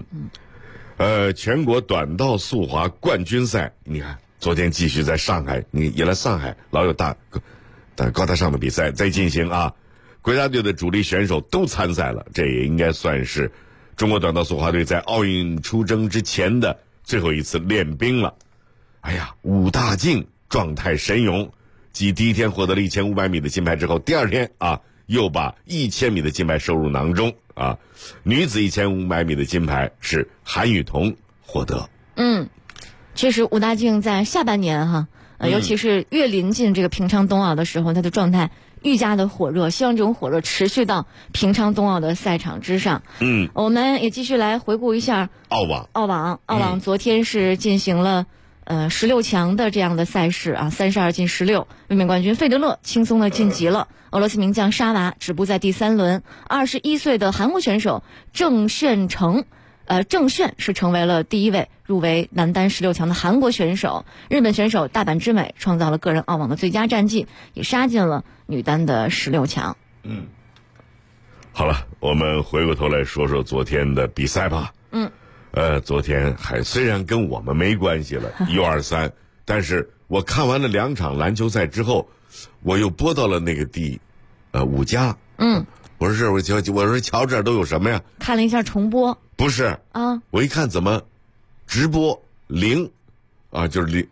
全国短道速滑冠军赛，你看昨天继续在上海，你来上海老有高大上的比赛在进行国家队的主力选手都参赛了，这也应该算是中国短道速滑队在奥运出征之前的最后一次练兵了。武大靖状态神勇，继第一天获得了1500米的金牌之后，第2天又把1000米的金牌收入囊中女子1500米的金牌是韩雨桐获得。 确实武大靖在下半年尤其是越临近这个平昌冬奥的时候，他的状态愈加的火热，希望这种火热持续到平昌冬奥的赛场之上。我们也继续来回顾一下澳网昨天是进行了 16强的这样的赛事啊，32进16，卫冕冠军费德勒轻松的晋级了。俄罗斯名将沙娃止步在第3轮，21岁的韩国选手郑炫是成为了第1位入围男单16强的韩国选手。日本选手大阪直美创造了个人澳网的最佳战绩，也杀进了女单的16强。 好了，我们回过头来说说昨天的比赛吧。昨天虽然跟我们没关系了，123，但是我看完了2场篮球赛之后，我又播到了那个第5家。我说瞧这都有什么呀？ 看了一下重播。 不是啊，我一看怎么直播0啊，就是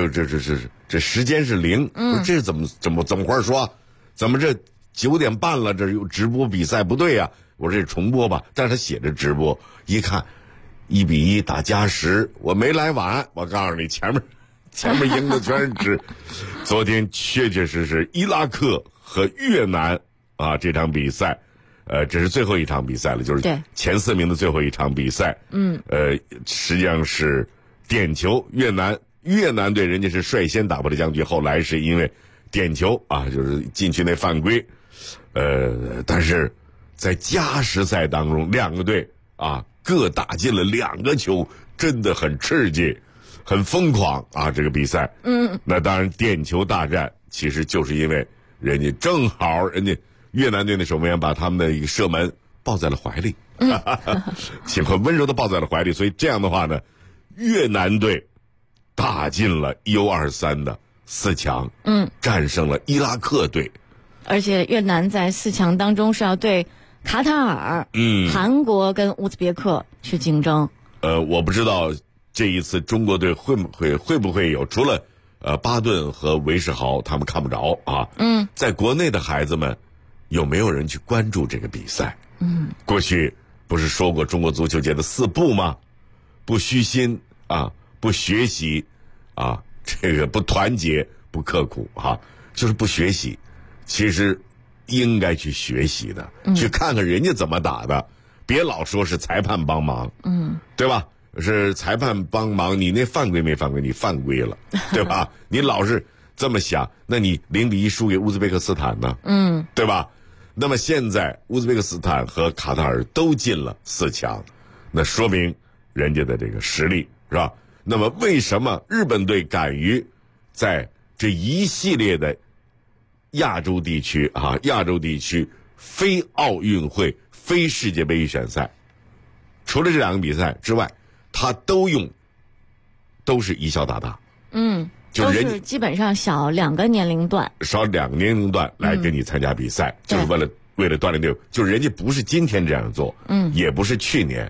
0，这时间是0。我说这是怎么话说？怎么这9点半了，这有直播比赛不对呀？我说这重播吧，但是他写着直播，一看1比1打加时，我没来晚。我告诉你，前面赢的全是直。昨天确实伊拉克和越南啊这场比赛，这是最后一场比赛了，就是前4名的最后一场比赛。实际上是点球，越南队人家是率先打破了僵局，后来是因为点球啊，就是禁区内犯规。但是在加时赛当中，2个队啊各打进了2个球，真的很刺激，很疯狂啊！这个比赛，那当然点球大战其实就是因为人家正好越南队的守门员把他们的一个射门抱在了怀里，很温柔的抱在了怀里，所以这样的话呢，越南队打进了U23的4强，战胜了伊拉克队。 而且越南在4强当中是要对卡塔尔、韩国跟乌兹别克去竞争。 我不知道这一次中国队会不会有，除了巴顿和韦世豪他们看不着啊，在国内的孩子们有没有人去关注这个比赛？过去不是说过中国足球界的4不吗？不虚心啊，不学习啊，这个不团结，不刻苦啊，就是不学习。其实应该去学习的，去看看人家怎么打的，别老说是裁判帮忙，对吧？是裁判帮忙，你那犯规没犯规？你犯规了，对吧？你老是这么想，那你0比1输给乌兹别克斯坦呢？对吧？那么现在乌兹别克斯坦和卡塔尔都进了4强，那说明人家的这个实力是吧？那么为什么日本队敢于在这一系列的亚洲地区非奥运会、非世界杯预选赛，除了这2个比赛之外，他都是以小打大， 都是基本上小2个年龄段，来跟你参加比赛，就是为了锻炼队伍，就是人家不是今天这样做，也不是去年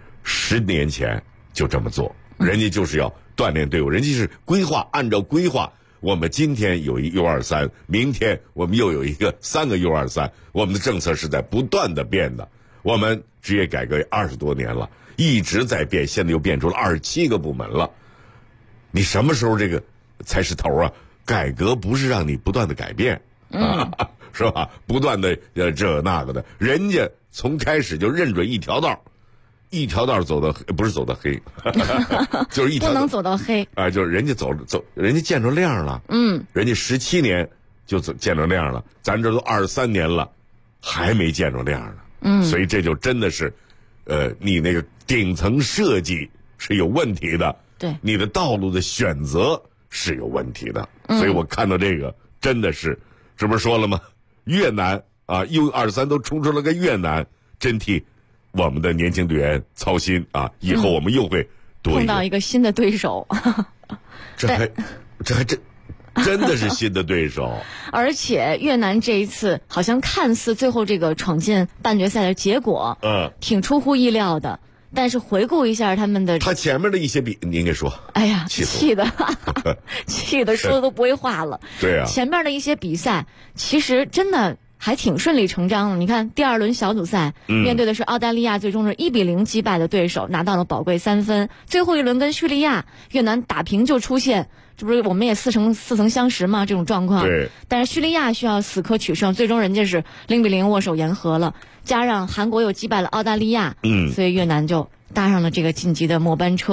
，10年前就这么做，人家就是要锻炼队伍，人家是按照规划。我们今天有一 U23， 明天我们又有一个3个 U23， 我们的政策是在不断的变的。我们职业改革20多年了，一直在变，现在又变出了27个部门了。你什么时候这个才是头啊？改革不是让你不断的改变，是吧？不断的这那个的，人家从开始就认准一条道走的不是走的黑，就是一条不能走到黑啊，就是人家走，人家见着亮了，人家17年就见着亮了，咱这都23年了，还没见着亮呢，所以这就真的是，你那个顶层设计是有问题的， 对， 你的道路的选择是有问题的，所以我看到这个真的是，这不是说了吗？越南啊 U23 都冲出了个越南，真替我们的年轻队员操心啊！以后我们又会多碰到一个新的对手， 这还真的是新的对手。 而且越南这一次好像看似最后这个闯进半决赛的结果，挺出乎意料的。但是回顾一下他前面的一些你应该说， 哎呀，气的说的都不会话了。 对啊， 前面的一些比赛其实真的还挺顺理成章的。你看第2轮小组赛，面对的是澳大利亚，最终是1比0击败的对手，拿到了宝贵3分。最后一轮跟叙利亚，越南打平就出现，这不是我们也似曾相识吗？这种状况。 对。 但是叙利亚需要死磕取胜，最终人家是0比0握手言和了，加上韩国又击败了澳大利亚，所以越南就搭上了这个晋级的末班车。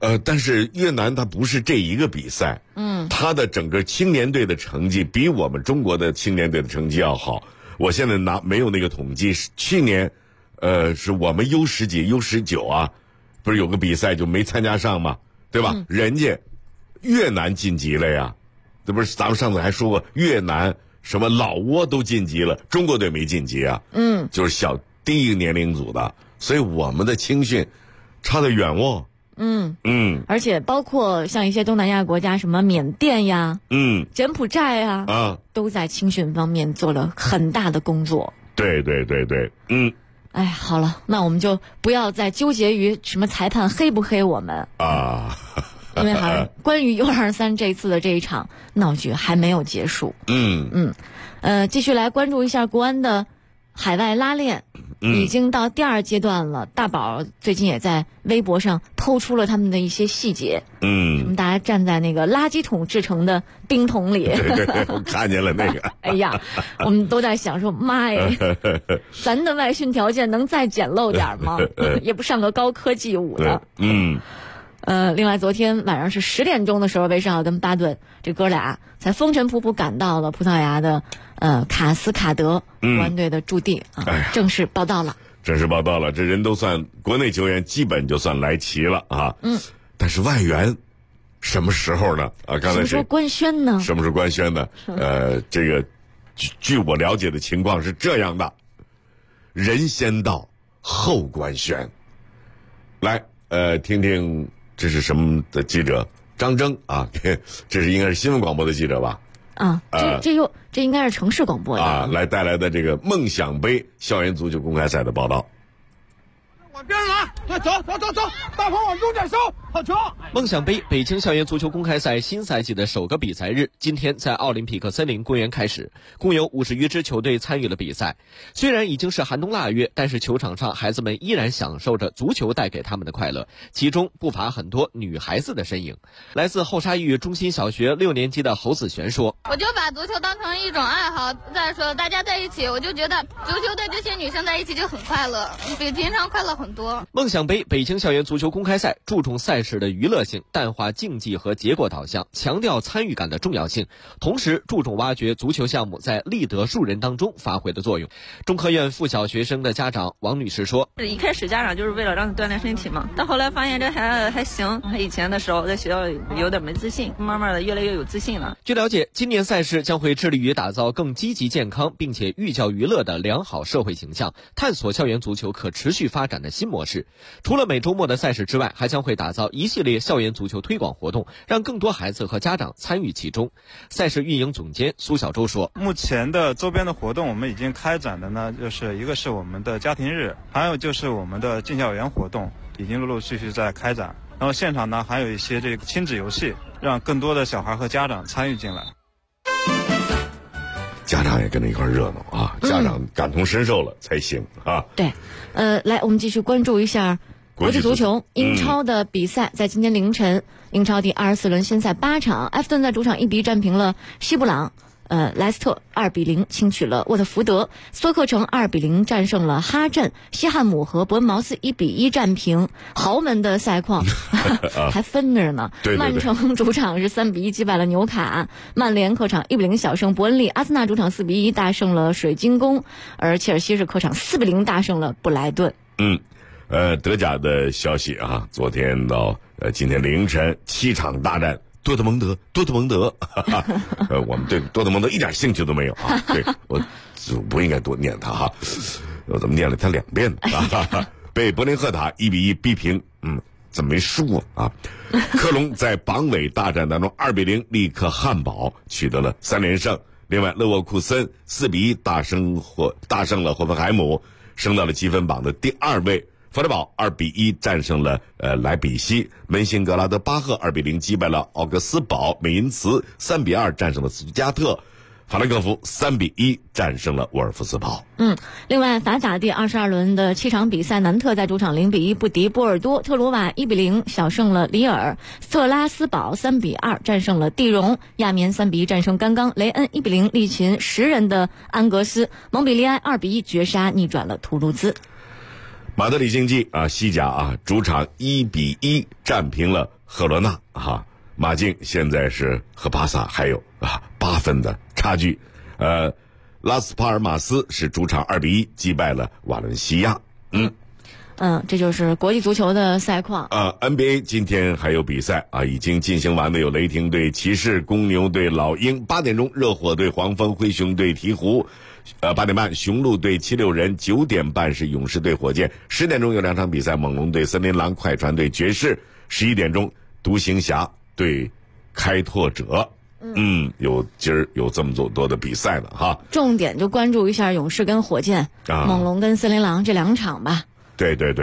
但是越南它不是这一个比赛，它的整个青年队的成绩比我们中国的青年队的成绩要好。我现在没有那个统计，去年，是我们 U10几 U19啊，不是有个比赛就没参加上吗？对吧？人家越南晋级了呀，这不是咱们上次还说过，越南什么老挝都晋级了，中国队没晋级啊。就是低一个年龄组的，所以我们的青训差得远哦。而且包括像一些东南亚国家，什么缅甸呀，柬埔寨呀，都在青训方面做了很大的工作。对，哎，好了，那我们就不要再纠结于什么裁判黑不黑我们啊，因为关于 U23这次的这一场闹剧还没有结束。继续来关注一下国安的海外拉练。已经到第2阶段了，大宝最近也在微博上抛出了他们的一些细节。什么大家站在那个垃圾桶制成的冰桶里。对，我看见了那个。哎呀，我们都在想说，妈呀，咱的外训条件能再简陋点吗？也不上个高科技舞的。另外昨天晚上是10点钟的时候，威少跟巴顿这哥俩才风尘仆仆赶到了葡萄牙的卡斯卡德国安队的驻地正式报到了。这人都算国内球员基本就算来齐了啊。但是外援什么时候呢？刚才什么时候官宣呢？这个据我了解的情况是这样的，人先到后官宣。来，听听。这是什么的记者？张征啊，这是应该是新闻广播的记者吧？这应该是城市广播的啊，来带来的这个梦想杯校园足球公开赛的报道。 往边上来，对，走，大鹏往中间收，好球！ 梦想杯北京校园足球公开赛新赛季的首个比赛日，今天在奥林匹克森林公园开始，共有50余支球队参与了比赛。虽然已经是寒冬腊月，但是球场上孩子们依然享受着足球带给他们的快乐，其中不乏很多女孩子的身影。来自后沙峪中心小学6年级的侯子璇说：“ 我就把足球当成一种爱好，再说大家在一起，我就觉得足球队这些女生在一起就很快乐，比平常快乐很多。” 梦想杯北京校园足球公开赛注重赛事的娱乐性，淡化竞技和结果导向，强调参与感的重要性，同时注重挖掘足球项目在立德树人当中发挥的作用。中科院附小学生的家长王女士说：“ 一开始家长就是为了让他锻炼身体嘛，但后来发现这孩子还行，他以前的时候在学校有点没自信，慢慢的越来越有自信了。” 据了解，今年赛事将会致力于打造更积极健康并且寓教于乐的良好社会形象，探索校园足球可持续发展的新模式。除了每周末的赛事之外，还将会打造一系列校园足球推广活动，让更多孩子和家长参与其中。赛事运营总监苏小周说：“ 目前的周边的活动我们已经开展的呢，就是一个是我们的家庭日，还有就是我们的进校园活动，已经陆陆续续在开展。然后现场呢还有一些这个亲子游戏，让更多的小孩和家长参与进来。” 家长也跟着一块热闹啊！家长感同身受了才行啊！ 对，来，我们继续关注一下国际足球英超的比赛。在今天凌晨，英超第24轮新赛8场，埃弗顿在主场1比1战平了西布朗。莱斯特2比0轻取了沃特福德，斯托克城2比0战胜了哈镇，西汉姆和伯恩茅斯1比1战平。豪门的赛况还分着呢。曼城主场是3比1击败了纽卡，曼联客场1比0小胜伯恩利，阿森纳主场4比1大胜了水晶宫，而切尔西是客场4比0大胜了布莱顿。 德甲的消息啊，昨天到今天凌晨7场大战。多特蒙德，我们对多特蒙德一点兴趣都没有啊！对，我不应该多念他哈，我怎么念了他2遍呢？被柏林赫塔1比1逼平，怎么没输啊？科隆在榜尾大战当中2比0力克汉堡，取得了3连胜。另外，勒沃库森4比1大胜了霍芬海姆，升到了积分榜的第2位。弗莱堡2比1战胜了莱比锡，门兴格拉德巴赫2比0击败了奥格斯堡，美因茨3比2战胜了斯图加特，法兰克福3比1战胜了沃尔夫斯堡。 另外法甲第22轮的7场比赛，南特在主场0比1不敌波尔多，特鲁瓦1比0小胜了里尔，斯特拉斯堡3比2战胜了蒂荣，亚眠3比1战胜甘刚，雷恩1比0力擒10人的安格斯，蒙彼利埃2比1绝杀逆转了图卢兹。 马德里竞技西甲主场1-1战平了赫罗纳马竞现在是和巴萨还有8分的差距。拉斯帕尔马斯是主场2-1击败了瓦伦西亚。 这就是国际足球的赛况。 NBA 今天还有比赛已经进行完的有雷霆队骑士、公牛队老鹰，8点钟热火队黄蜂、灰熊队鹈鹕，8点半雄鹿队76人，9点半是勇士队火箭，10点钟有2场比赛，猛龙队森林狼、快船队爵士，11点钟独行侠对开拓者。今儿有这么多的比赛了哈， 重点就关注一下勇士跟火箭，猛龙跟森林狼这2场吧。 对，这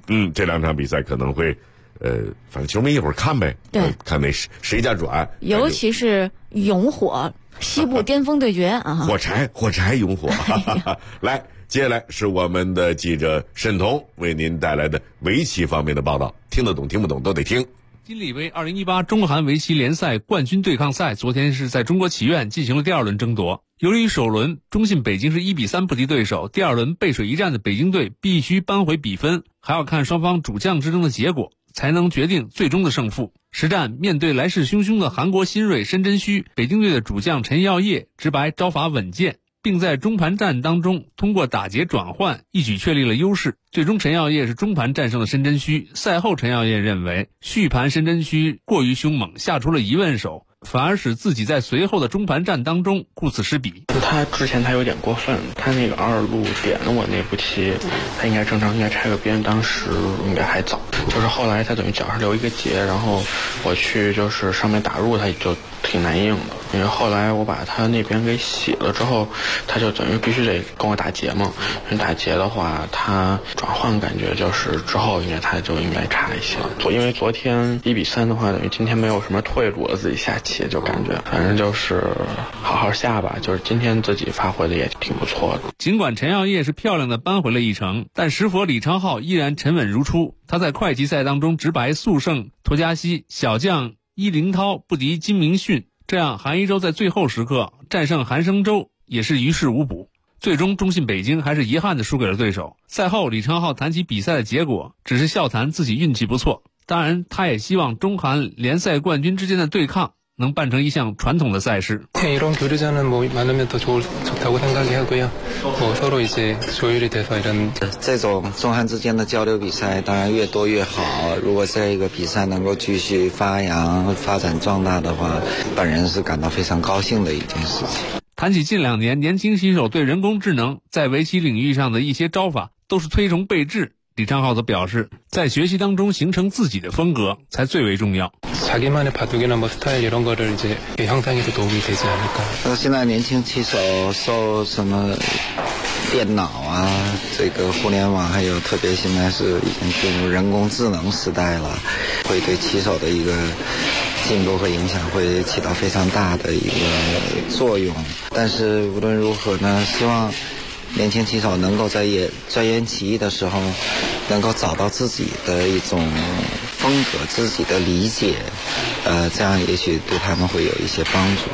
2场比赛可能会，反正球迷一会儿看呗， 对， 看那谁家转， 尤其是勇火西部巅峰对决火柴勇火。来，接下来是我们的记者沈彤为您带来的围棋方面的报道，听得懂听不懂都得听。 金里威2018中韩围棋联赛冠军对抗赛昨天是在中国棋院进行了第2轮争夺。由于首轮中信北京是1-3不敌对手，第2轮背水一战的北京队必须扳回比分，还要看双方主将之争的结果，才能决定最终的胜负。实战面对来势汹汹的韩国新锐申真谞，北京队的主将陈耀烨直白招法稳健，并在中盘战当中通过打劫转换一举确立了优势。最终陈耀烨是中盘战胜了申真谞。赛后陈耀烨认为续盘申真谞过于凶猛，下出了疑问手，反而使自己在随后的中盘战当中顾此失彼。 他之前有点过分，他那个2路点了我那步棋，他应该正常应该拆个边，当时应该还早，就是后来他等于脚上留一个结，然后我去就是上面打入他就挺难应的，因为后来我把他那边给洗了之后，他就等于必须得跟我打劫嘛，因为打劫的话他转换感觉就是之后他就应该差一些，因为昨天1-3的话，等于今天没有什么退路了，自己下棋就感觉反正就是好好下吧，就是今天自己发挥的也挺不错的。 尽管陈耀烨是漂亮的扳回了一城，但石佛李昌镐依然沉稳如初。他在快棋赛当中直白速胜托加西，小将伊凌涛不敌金明训，这样韩一舟在最后时刻战胜韩生洲也是于事无补。最终中信北京还是遗憾地输给了对手。赛后李昌镐谈起比赛的结果，只是笑谈自己运气不错，当然他也希望中韩联赛冠军之间的对抗能办成一项传统的赛事。 이런 교류전은 많으면 더 좋다고 생각하고요. 서로 이제 조율이 돼서 이런 这种中韩之间的交流比赛当然越多越好，如果这个比赛能够继续发扬发展壮大的话，本人是感到非常高兴的一件事情。 谈起近2年年轻棋手对人工智能在围棋领域上的一些招法都是推崇备至，李昌镐则表示，在学习当中形成自己的风格才最为重要。 자기만의 바둑이나 스타일 이런 거를 이제 향상에도 도움이 되지 않을까. 现在年轻棋手受什么电脑这个互联网，还有特别现在是已经进入人工智能时代了，会对棋手的一个进步和影响会起到非常大的一个作用。但是无论如何呢，希望年轻棋手能够在钻研棋艺的时候，能够找到自己的一种风格、自己的理解，这样也许对他们会有一些帮助。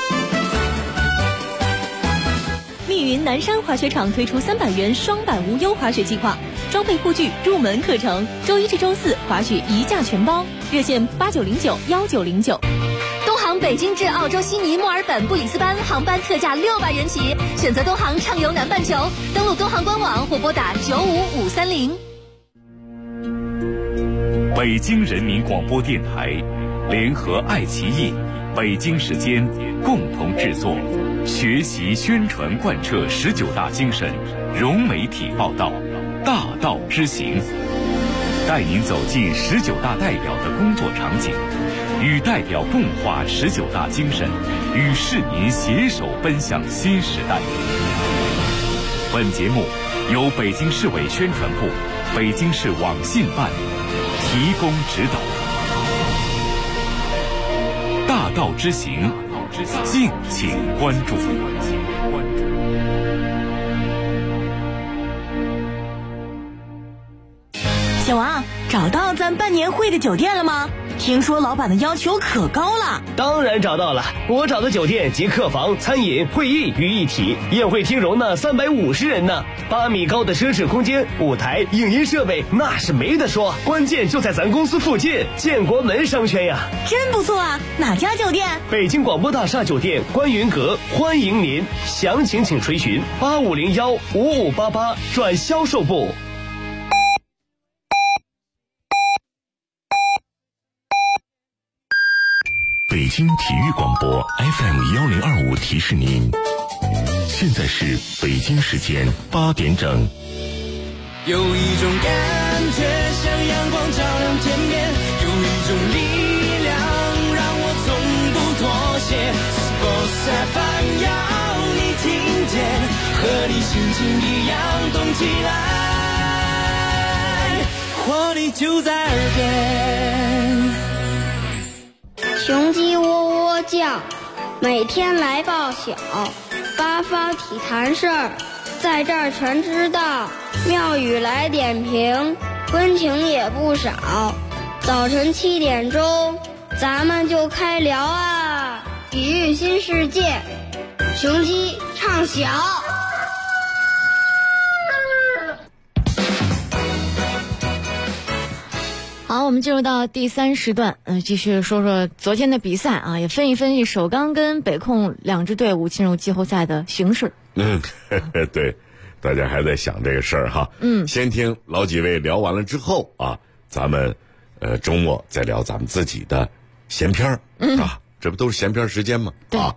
密云南山滑雪场推出300元双板无忧滑雪计划，装备护具、入门课程，周1至周4滑雪1价全包，热线89091909。 东航北京至澳洲悉尼、墨尔本、布里斯班航班特价600元起，选择东航畅游南半球，登录东航官网或拨打95530。 北京人民广播电台联合爱奇艺、北京时间共同制作，学习宣传贯彻19大精神，融媒体报道，大道之行，带您走进19大代表的工作场景，与代表共话19大精神，与市民携手奔向新时代。本节目由北京市委宣传部、北京市网信办提供指导。大道之行，敬请关注。 小王，找到咱办年会的酒店了吗？ 听说老板的要求可高了。 当然找到了，我找的酒店集客房、餐饮、会议于一体，宴会厅容纳350人呢，8米高的奢侈空间，舞台、影音设备那是没得说，关键就在咱公司附近，建国门商圈呀。 真不错啊，哪家酒店？ 北京广播大厦酒店观云阁，欢迎您，详情请垂询8501-5588转销售部。 北京体育广播 FM1025提示您，现在是北京时间8点整。 有一种感觉像阳光照亮天边，有一种力量让我从不妥协。Sports FM 要你听见，和你心情一样动起来，活力就在耳边。 雄鸡喔喔叫，每天来报晓，八方体坛事儿，在这儿全知道。妙语来点评，温情也不少。早晨7点钟，咱们就开聊啊！体育新世界，雄鸡唱晓。 好，我们进入到第3时段，继续说说昨天的比赛啊，也分析首钢跟北控两支队伍进入季后赛的形势。 对，大家还在想这个事儿哈。先听老几位聊完了之后啊，咱们周末再聊咱们自己的闲篇儿啊，这不都是闲篇时间吗？啊，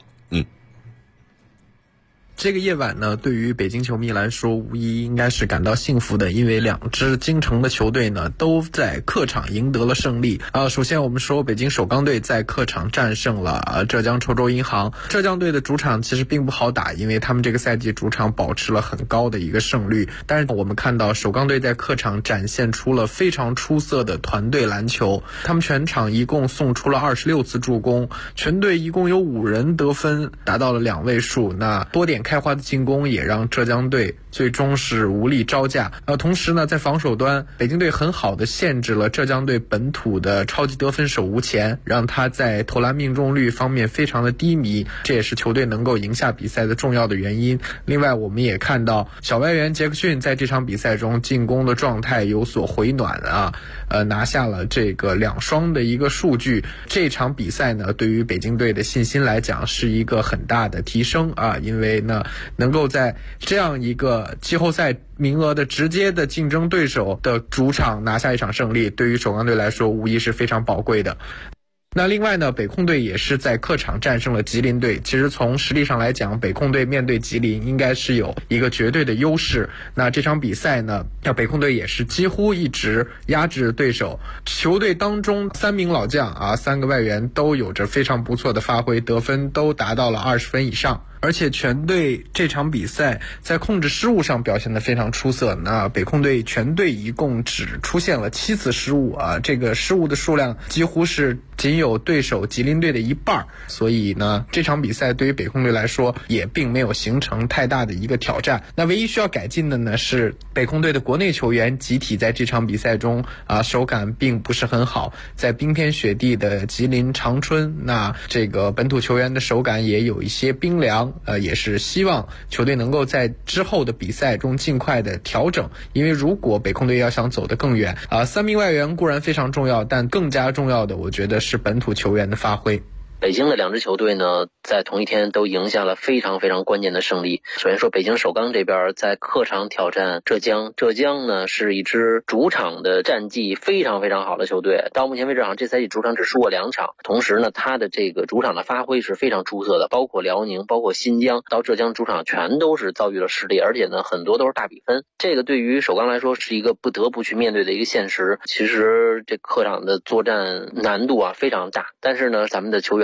这个夜晚呢，对于北京球迷来说，无疑应该是感到幸福的，因为两支京城的球队呢，都在客场赢得了胜利。首先我们说，北京首钢队在客场战胜了浙江稠州银行。浙江队的主场其实并不好打，因为他们这个赛季主场保持了很高的一个胜率。但是我们看到首钢队在客场展现出了非常出色的团队篮球，他们全场一共送出了26次助攻，全队一共有5人得分，达到了2位数。那多点开花的进攻也让浙江队最终是无力招架。同时呢，在防守端，北京队很好的限制了浙江队本土的超级得分手吴前，让他在投篮命中率方面非常的低迷，这也是球队能够赢下比赛的重要的原因。另外，我们也看到小外援杰克逊在这场比赛中进攻的状态有所回暖拿下了这个2双的一个数据。这场比赛呢，对于北京队的信心来讲是一个很大的提升因为呢，能够在这样一个季后赛名额的直接的竞争对手的主场拿下一场胜利，对于首钢队来说无疑是非常宝贵的。那另外呢，北控队也是在客场战胜了吉林队。其实从实力上来讲，北控队面对吉林应该是有一个绝对的优势。那这场比赛呢，北控队也是几乎一直压制对手。球队当中3名老将3个外援都有着非常不错的发挥，得分都达到了20分以上。而且全队这场比赛在控制失误上表现得非常出色。那北控队全队一共只出现了7次失误这个失误的数量几乎是仅有对手吉林队的1半。所以呢，这场比赛对于北控队来说也并没有形成太大的一个挑战。那唯一需要改进的呢，是北控队的国内球员集体在这场比赛中手感并不是很好。在冰天雪地的吉林长春，那这个本土球员的手感也有一些冰凉。也是希望球队能够在之后的比赛中尽快的调整，因为如果北控队要想走得更远3名外援固然非常重要，但更加重要的我觉得是本土球员的发挥。 北京的2支球队呢，在同一天都赢下了非常非常关键的胜利。首先说北京首钢这边在客场挑战浙江，浙江呢是一支主场的战绩非常非常好的球队，到目前为止这赛季主场只输过2场，同时呢他的这个主场的发挥是非常出色的，包括辽宁包括新疆到浙江主场全都是遭遇了失利，而且呢很多都是大比分，这个对于首钢来说是一个不得不去面对的一个现实。其实这客场的作战难度非常大，但是呢咱们的球员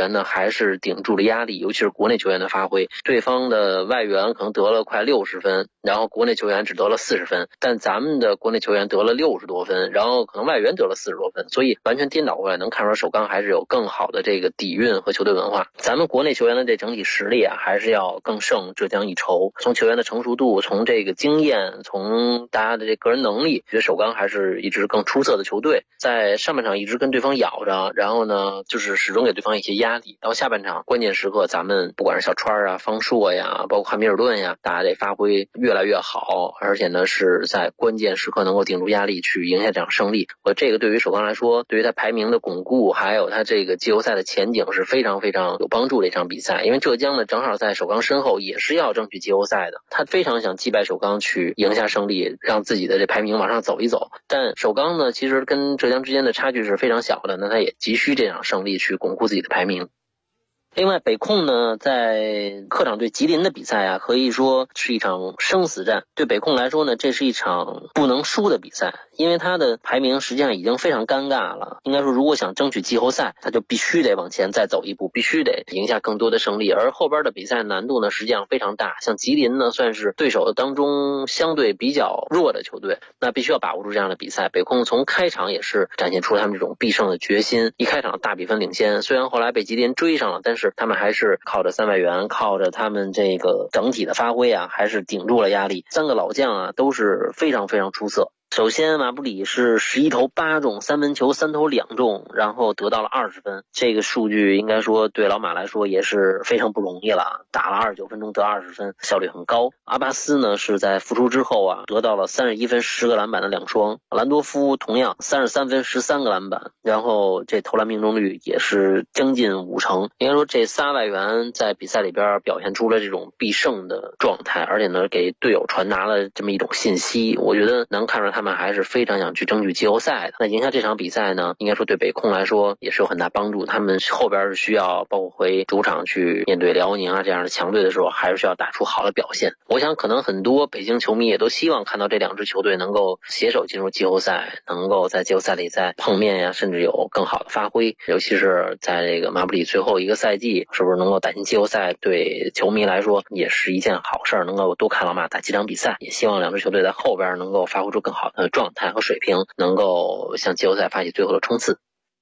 员呢还是顶住了压力，尤其是国内球员的发挥，对方的外援可能得了快60分，然后国内球员只得了40分，但咱们的国内球员得了60多分，然后可能外援得了40多分，所以完全颠倒过来，能看出来首钢还是有更好的这个底蕴和球队文化。咱们国内球员的这整体实力啊，还是要更胜浙江一筹。从球员的成熟度，从这个经验，从大家的这个人能力，觉得首钢还是一支更出色的球队。在上半场一直跟对方咬着，然后呢就是始终给对方一些压力，到下半场关键时刻，咱们不管是小川啊、方硕呀，包括汉密尔顿呀，大家得发挥越来越好，而且呢是在关键时刻能够顶住压力去赢下这场胜利。这个对于首钢来说，对于他排名的巩固，还有他这个季后赛的前景是非常非常有帮助的一场比赛。因为浙江呢正好在首钢身后，也是要争取季后赛的，他非常想击败首钢去赢下胜利，让自己的这排名往上走一走。但首钢呢其实跟浙江之间的差距是非常小的，那他也急需这场胜利去巩固自己的排名。另外北控呢在客场对吉林的比赛啊，可以说是一场生死战。对北控来说呢，这是一场不能输的比赛，因为他的排名实际上已经非常尴尬了。应该说如果想争取季后赛，他就必须得往前再走一步，必须得赢下更多的胜利。而后边的比赛难度呢实际上非常大，像吉林呢算是对手当中相对比较弱的球队，那必须要把握住这样的比赛。北控从开场也是展现出他们这种必胜的决心，一开场大比分领先，虽然后来被吉林追上了，但是他们还是靠着3外援，靠着他们这个整体的发挥啊，还是顶住了压力。3个老将啊都是非常非常出色。首先马布里是11投8中，3分球3投2中，然后得到了20分，这个数据应该说对老马来说也是非常不容易了，打了29分钟得20分，效率很高。阿巴斯呢是在复出之后啊得到了31分10个篮板的2双，兰多夫同样33分13个篮板，然后这投篮命中率也是将近50%。应该说这仨外援在比赛里边表现出了这种必胜的状态，而且呢给队友传达了这么一种信息，我觉得能看出来他们还是非常想去争取季后赛的。那赢下这场比赛呢，应该说对北控来说也是有很大帮助。他们后边是需要包括回主场去面对辽宁啊这样的强队的时候，还是需要打出好的表现。我想可能很多北京球迷也都希望看到这两支球队能够携手进入季后赛，能够在季后赛里再碰面呀，甚至有更好的发挥。尤其是在这个马布里最后一个赛季，是不是能够打进季后赛，对球迷来说也是一件好事，能够多看老马打几场比赛。也希望两支球队在后边能够发挥出更好的状态和水平，能够向季后赛发起最后的冲刺。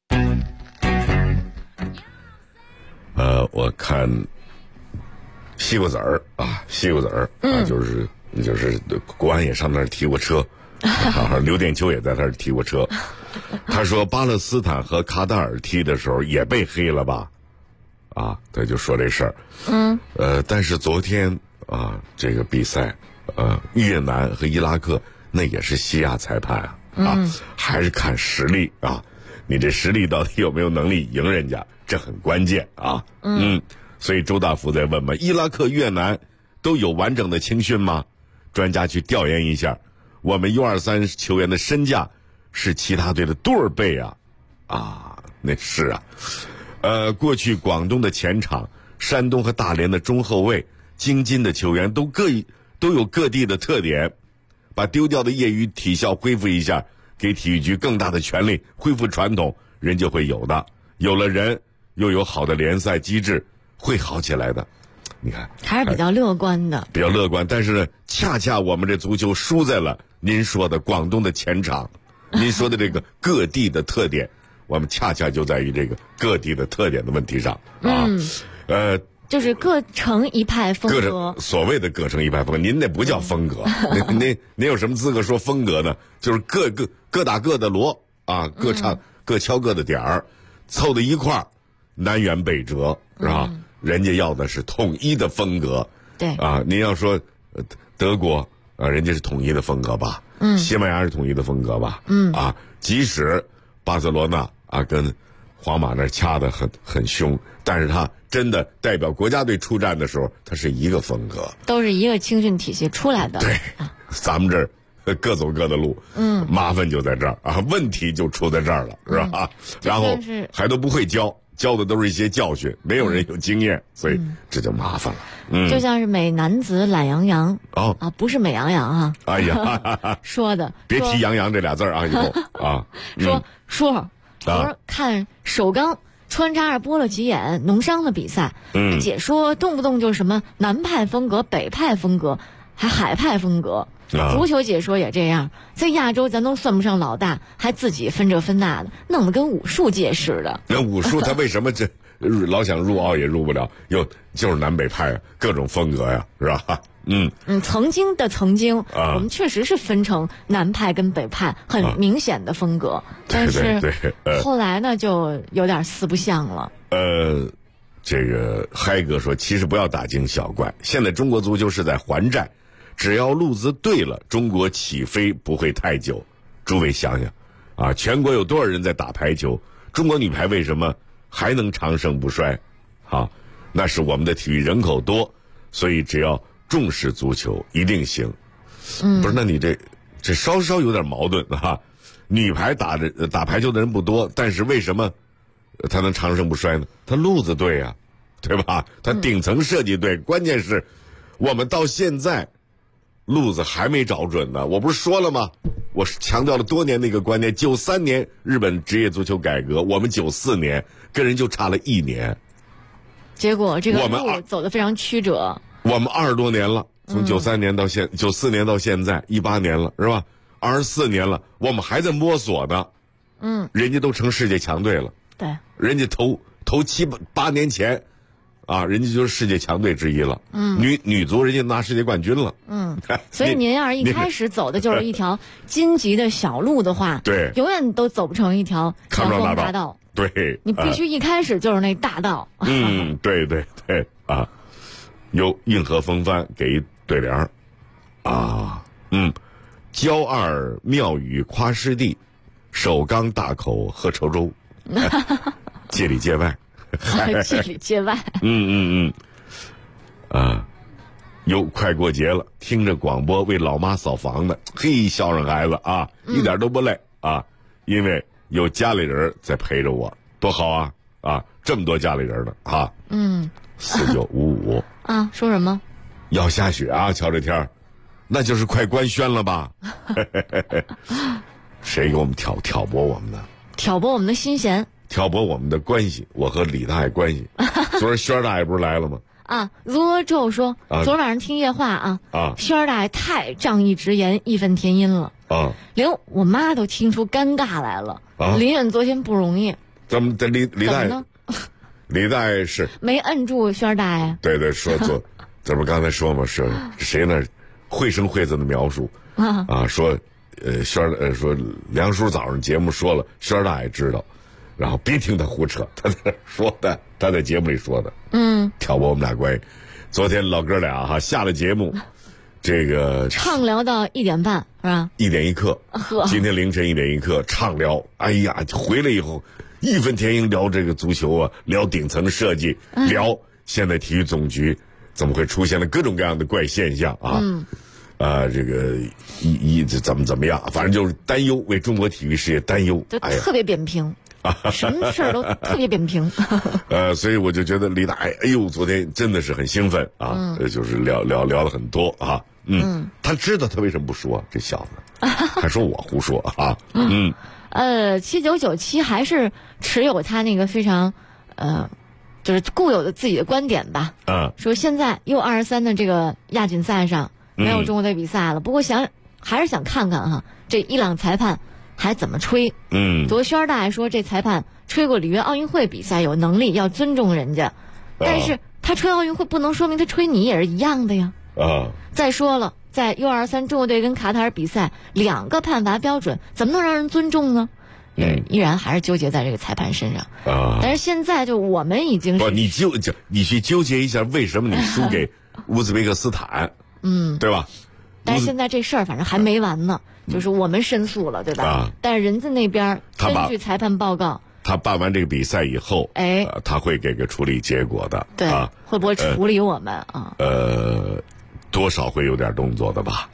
我看西瓜子儿啊，就是国安也上那儿提过车，刘殿秋也在那儿提过车。他说巴勒斯坦和卡塔尔踢的时候也被黑了吧？啊，他就说这事儿。但是昨天啊，这个比赛，越南和伊拉克那也是西亚裁判啊，还是看实力啊，你这实力到底有没有能力赢人家，这很关键啊。所以周大福在问嘛，伊拉克、越南都有完整的青训吗？专家去调研一下，我们 U23 球员的身价是其他队的多少倍啊？那是啊。过去广东的前场、山东和大连的中后卫、京津的球员都有各地的特点，把丢掉的业余体校恢复一下，给体育局更大的权利，恢复传统，人就会有的。有了人，又有好的联赛机制，会好起来的。你看， 还是比较乐观的。 比较乐观，但是呢，恰恰我们这足球输在了您说的广东的前场，您说的这个各地的特点，我们恰恰就在于这个各地的特点的问题上啊。 就是各成一派风格。 所谓的各成一派风格，您那不叫风格，您有什么资格说风格呢？就是各打各的锣啊，各唱各敲各的点儿，凑在一块儿，南辕北辙是吧？人家要的是统一的风格。 对啊，您要说德国啊，人家是统一的风格吧？西班牙是统一的风格吧？即使巴塞罗那啊跟皇马那掐得很凶，但是他真的代表国家队出战的时候，他是一个风格， 都是一个青训体系出来的。 对，咱们这儿各走各的路，麻烦就在这儿啊，问题就出在这儿了，是吧？然后还都不会教的都是一些教训，没有人有经验，所以这就麻烦了。 就像是美男子懒羊羊不是美羊羊啊。 哎呀， 说的别提羊羊这俩字啊，以后啊。 说看首钢穿插着播了几眼农商的比赛。解说动不动就什么南派风格、北派风格，还海派风格。足球解说也这样，在亚洲咱都算不上老大，还自己分这分那的，弄得跟武术界似的。 那武术他为什么这老想入奥也入不了？就是南北派各种风格呀，是吧？ 曾经，我们确实是分成南派跟北派，很明显的风格。但是后来呢，就有点四不像了。 这个嗨哥说，其实不要大惊小怪，现在中国足球是在还债。只要路子对了，中国起飞不会太久。诸位想想，啊，全国有多少人在打排球？中国女排为什么还能长盛不衰？啊，那是我们的体育人口多，所以只要重视足球，一定行。不是，那你这稍稍有点矛盾啊。女排打排球的人不多，但是为什么她能长盛不衰呢？她路子对啊，对吧？她顶层设计对，关键是我们到现在路子还没找准呢。我不是说了吗？我强调了多年那个观念，93年日本职业足球改革，我们94年跟人就差了1年， 结果这个路走得非常曲折。 我们20多年了，从94年到94年到现在18年了，是吧？24年了，我们还在摸索呢。人家都成世界强队了。 对， 人家头7、8年前啊，人家就是世界强队之一了。女足人家拿世界冠军了。 所以您要是一开始走的就是一条荆棘的小路的话， 对， 永远都走不成一条阳光大道。 对， 你必须一开始就是那大道。 对啊，有硬核风帆给一对联啊，焦二庙宇夸师弟，首钢大口喝稠粥，界里界外。 界里界外。 又快过节了，听着广播为老妈扫房呢，嘿，孝顺孩子啊，一点都不累啊，因为有家里人在陪着我，多好啊！啊，这么多家里人呢啊。4955 啊，说什么？ 要下雪啊！瞧这天儿，那就是快官宣了吧？谁给我们挑拨我们呢？ 挑拨我们的心弦， 挑拨我们的关系，我和李大爷关系。昨儿轩大爷不是来了吗？ 如何咒说，昨晚上听夜话轩大爷太仗义直言、义愤填膺了连我妈都听出尴尬来了。林远昨天不容易， 怎么的？李大爷呢？李大爷是没摁住轩大爷。 对，说怎么刚才说嘛？是谁呢？绘声绘色的描述说说梁叔早上节目说了，轩大爷知道。然后别听他胡扯，他在说的，他在节目里说的，挑拨我们俩关系。昨天老哥俩下了节目，这个畅聊到1点半是吧 ？1点1刻，今天凌晨1点1刻畅聊。哎呀，回来以后义愤填膺聊这个足球啊，聊顶层设计，聊现在体育总局怎么会出现了各种各样的怪现象啊？这个怎么样？反正就是担忧，为中国体育事业担忧， 特别扁平。什么事儿都特别扁平。 所以我就觉得李大爷，哎呦，昨天真的是很兴奋啊，就是聊了很多啊。他知道他为什么不说，这小子还说我胡说啊。 7997还是持有他那个非常就是固有的自己的观点吧。说现在U23的这个亚锦赛上没有中国队比赛了，不过还是想看看这伊朗裁判还怎么吹。昨轩大爷说这裁判吹过里约奥运会比赛，有能力要尊重人家，但是他吹奥运会不能说明他吹你也是一样的呀。再说了，在 U23 中国队跟卡塔尔比赛2个判罚标准，怎么能让人尊重呢？依然还是纠结在这个裁判身上但是现在就我们已经是你去纠结一下为什么你输给乌兹别克斯坦对吧？ 但是现在这事儿反正还没完呢，就是我们申诉了，对吧？但是人家那边根据裁判报告， 他办完这个比赛以后，他会给个处理结果的。 对，会不会处理我们多少会有点动作的吧。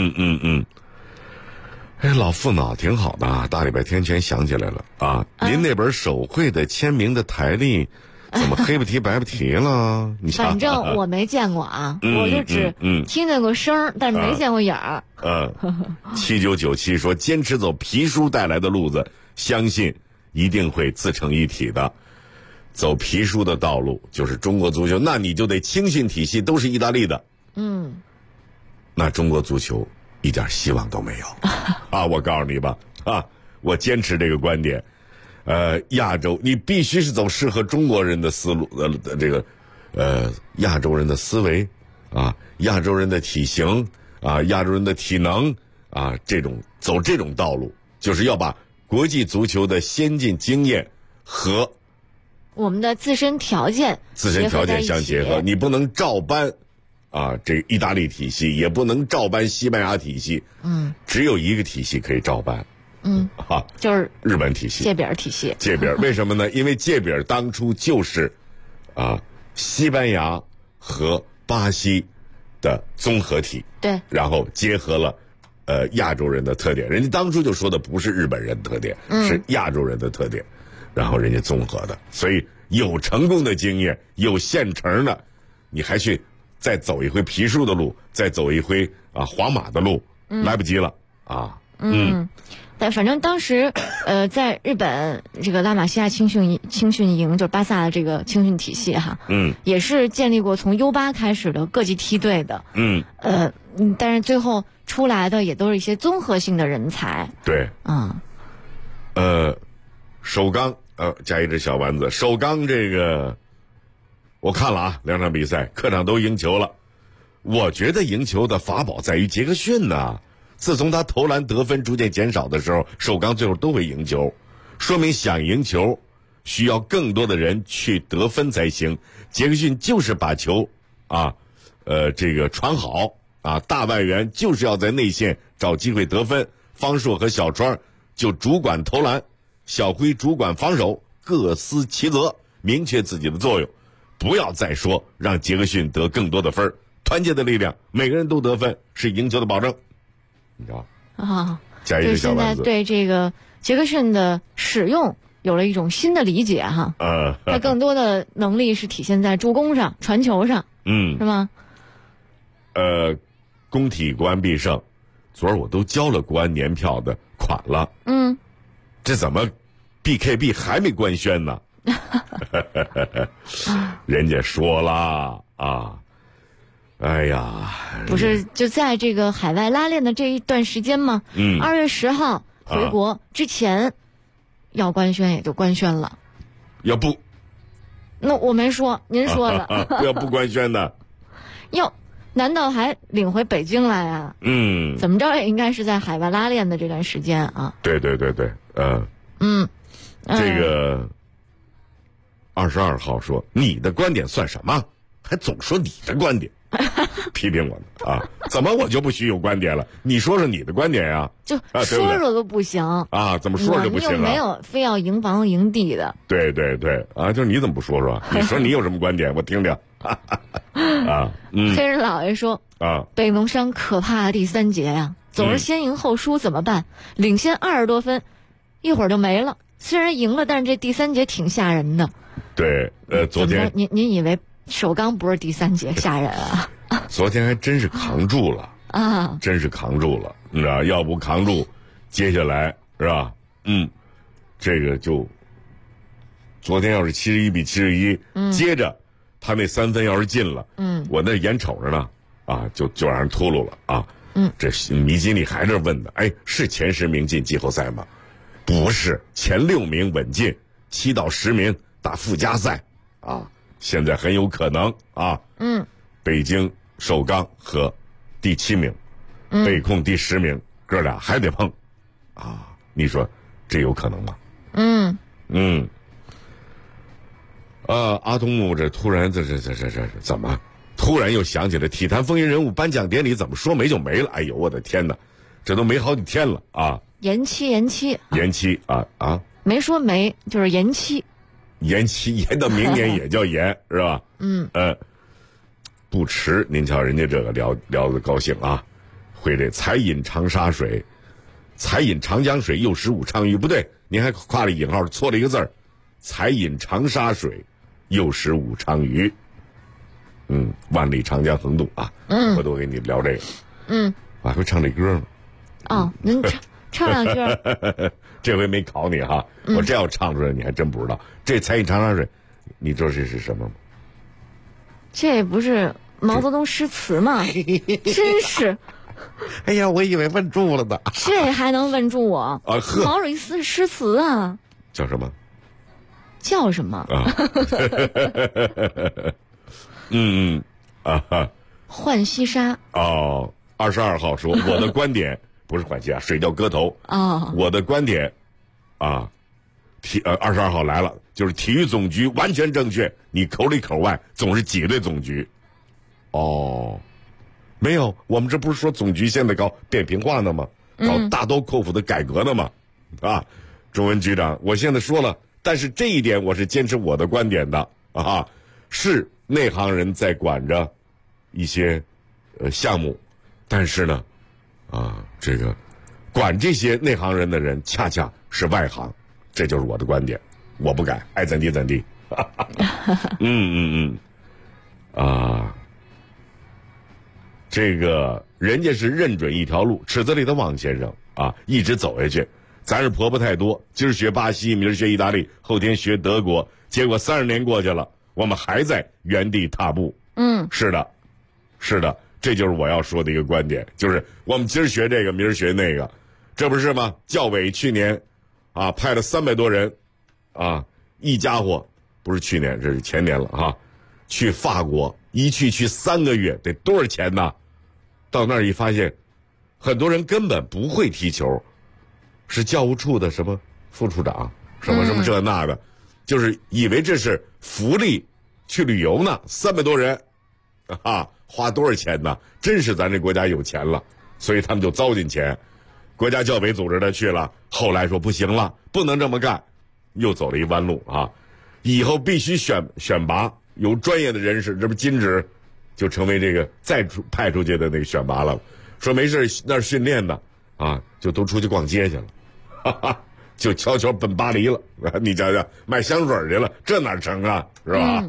老父脑挺好的，大礼拜天前想起来了您那本手绘的签名的台历怎么黑不提白不提了？ 反正我没见过我就只听见过声但是没见过影儿。 7997说坚持走皮叔带来的路子，相信一定会自成一体的。 走皮书的道路，就是中国足球，那你就得青训体系都是意大利的。那中国足球一点希望都没有啊！我告诉你吧，我坚持这个观点。亚洲你必须是走适合中国人的思路这个亚洲人的思维啊，亚洲人的体型啊，亚洲人的体能啊，走这种道路，就是要把国际足球的先进经验和我们的自身条件相结合。你不能照搬啊这意大利体系，也不能照搬西班牙体系，只有一个体系可以照搬， 就是日本体系， 界比尔体系。 界比尔为什么呢？因为界比尔当初就是西班牙和巴西的综合体， 对， 然后结合了亚洲人的特点，人家当初就说的不是日本人的特点，是亚洲人的特点，然后人家综合的，所以有成功的经验，有现成的，你还去再走一回皮书的路，再走一回皇马的路，来不及了啊。 但反正当时在日本这个拉玛西亚青训营，就是巴萨的这个青训体系哈，也是建立过从 U8 开始的各级梯队的，但是最后出来的也都是一些综合性的人才。 对，首钢加一只小丸子，首钢这个我看了2场比赛，客场都赢球了。我觉得赢球的法宝在于杰克逊呐。自从他投篮得分逐渐减少的时候，首钢最后都会赢球，说明想赢球需要更多的人去得分才行。杰克逊就是把球这个传好大外援就是要在内线找机会得分，方硕和小川就主管投篮，小辉主管防守，各司其责，明确自己的作用。不要再说让杰克逊得更多的分，团结的力量，每个人都得分是赢球的保证。你知道加一只小丸子， 现在对这个杰克逊的使用有了一种新的理解哈。他更多的能力是体现在助攻上、传球上，是吗？ 工体国安必胜，昨儿我都交了国安年票的款了，这怎么 BKB 还没官宣呢？人家说了哎呀， 不是就在这个海外拉练的这一段时间吗？2月10号回国之前，要官宣也就官宣了。 要不？ 那我没说，您说的。 要不官宣的？ 难道还领回北京来啊？怎么着也应该是在海外拉练的这段时间啊。 对，这个22号说你的观点算什么？还总说你的观点。批评我呢怎么我就不许有观点了？你说说你的观点呀？ 就说说都不行怎么说就不行了？ 又没有非要赢房赢地的。 对就是你怎么不说说？你说你有什么观点？我听听。 黑人老爷说北农商可怕的第3节呀，总是先赢后输怎么办？领先20多分，一会儿就没了。虽然赢了，但是这第3节挺吓人的。 对，昨天您以为首钢不是第3节吓人啊？ 昨天还真是扛住了真是扛住了，你知道，要不扛住，接下来是吧？这个就昨天要是71比71，接着他那3分要是进了，我那眼瞅着呢就让人秃噜了这米基里还是问的，是前10名进季后赛吗？不是，前6名稳进，7到10名打附加赛现在很有可能北京首钢和第7名，北控第10名，哥俩还得碰你说这有可能吗？阿童木这突然这怎么突然又想起来体坛风云人物颁奖典礼怎么说没就没了？哎呦我的天哪，这都没好几天了延期没说没，就是延期延到明年也叫延是吧？不迟，您瞧人家这个聊得高兴会这才饮长沙水，才饮长江水，又食武昌鱼，不对，您还跨了引号，错了一个字儿，才饮长沙水，又食武昌鱼。万里长江横渡回头我给你聊这个。我还会唱这歌吗？您唱两句。 这回没考你我这要唱出来你还真不知道。这才饮长沙水你知道这是什么吗？ 这不是毛泽东诗词吗？真是。 哎呀，我以为问住了呢。 这还能问住我？ 啊呵， 毛主席诗词啊。 叫什么？ 叫什么？ 啊， 浣溪沙。 哦，22号说我的观点不是浣溪啊，水调歌头。 哦， 我的观点啊，22号来了，就是体育总局完全正确，你口里口外总是挤兑总局。哦，没有，我们这不是说总局现在搞扁平化呢吗？搞大刀阔斧的改革呢吗？啊，钟文局长，我现在说了。但是这一点我是坚持我的观点的啊，是内行人在管着一些项目，但是呢，这个管这些内行人的人恰恰是外行，这就是我的观点，我不改，爱怎地怎地。这个人家是认准一条路，池子里的王先生啊，一直走下去。咱是婆婆太多，今儿学巴西，明儿学意大利，后天学德国，结果30年过去了，我们还在原地踏步。是的，这就是我要说的一个观点，就是我们今儿学这个，明儿学那个，这不是吗？教委去年啊派了300多人啊，一家伙不是去年，这是前年了啊，去法国，一去3个月，得多少钱呢？到那儿一发现，很多人根本不会踢球。是教务处的什么副处长，什么这那的，就是以为这是福利，去旅游呢。300多人，啊，花多少钱呢？真是咱这国家有钱了，所以他们就糟践钱。国家教委组织他去了，后来说不行了，不能这么干，又走了一弯路啊！以后必须选拔有专业的人士，这不金指就成为这个再派出去的那个选拔了。说没事，那儿训练的啊，就都出去逛街去了。就悄悄奔巴黎了，你瞧瞧，卖香水去了，这哪成啊？是吧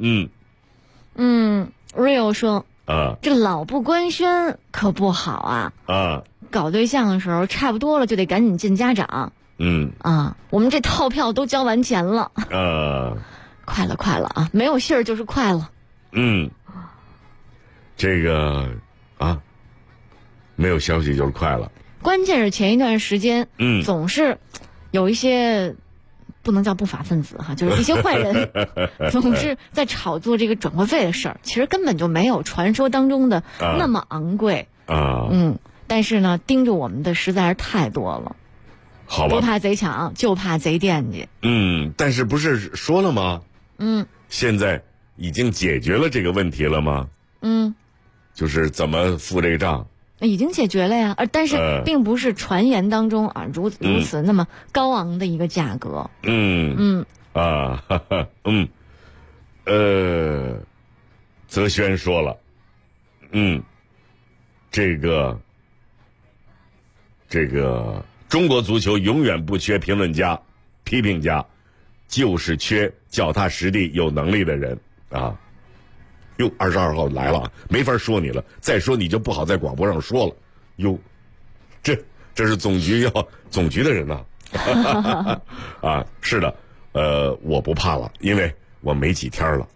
？Rio 说这老不官宣可不好啊！搞对象的时候差不多了，就得赶紧见家长。我们这套票都交完钱了。快了啊！没有信儿就是快了。 这个啊，没有消息就是快了。 关键是前一段时间，总是有一些不能叫不法分子哈，就是一些坏人，总是在炒作这个转会费的事儿。其实根本就没有传说当中的那么昂贵但是呢，盯着我们的实在是太多了。 好吧， 不怕贼抢，就怕贼惦记。 但是不是说了吗？现在已经解决了这个问题了吗？就是怎么付这个账。 已经解决了呀，但是并不是传言当中啊如此那么高昂的一个价格。 泽轩说了，这个中国足球永远不缺评论家、批评家，就是缺脚踏实地、有能力的人啊。哟，22号来了，没法说你了，再说你就不好在广播上说了。哟，这是总局的人呐、是的，我不怕了，因为我没几天了。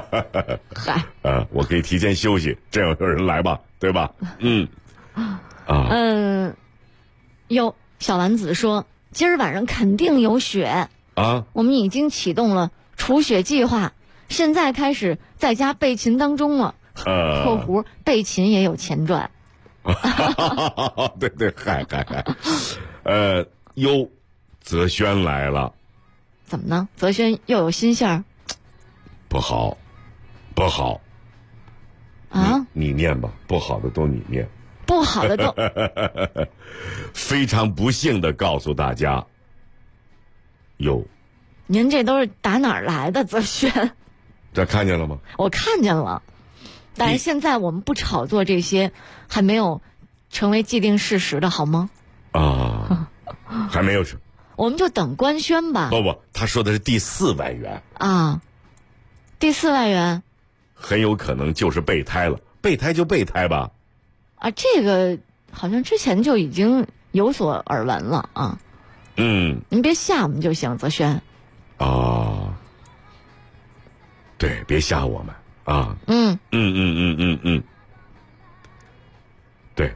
我可以提前休息，这样有人来吧，对吧？ 小丸子说今儿晚上肯定有雪啊， 我们已经启动了除雪计划。现在开始在家备勤当中了，括弧备勤也有钱赚。 对，嗨，泽轩来了， 怎么呢？泽轩又有新线儿？ 不好啊！ 你念吧，不好的都你念， 不好的都。 非常不幸的告诉大家， 您这都是打哪儿来的，泽轩？ 这看见了吗？ 我看见了，但是现在我们不炒作这些还没有成为既定事实的好吗？ 还没有， 我们就等官宣吧。 不，他说的是第4万元啊，第4万元很有可能就是备胎了，备胎就备胎吧。 这个好像之前就已经有所耳闻了啊。您别吓我们就行，泽轩。 对，别吓我们啊。对，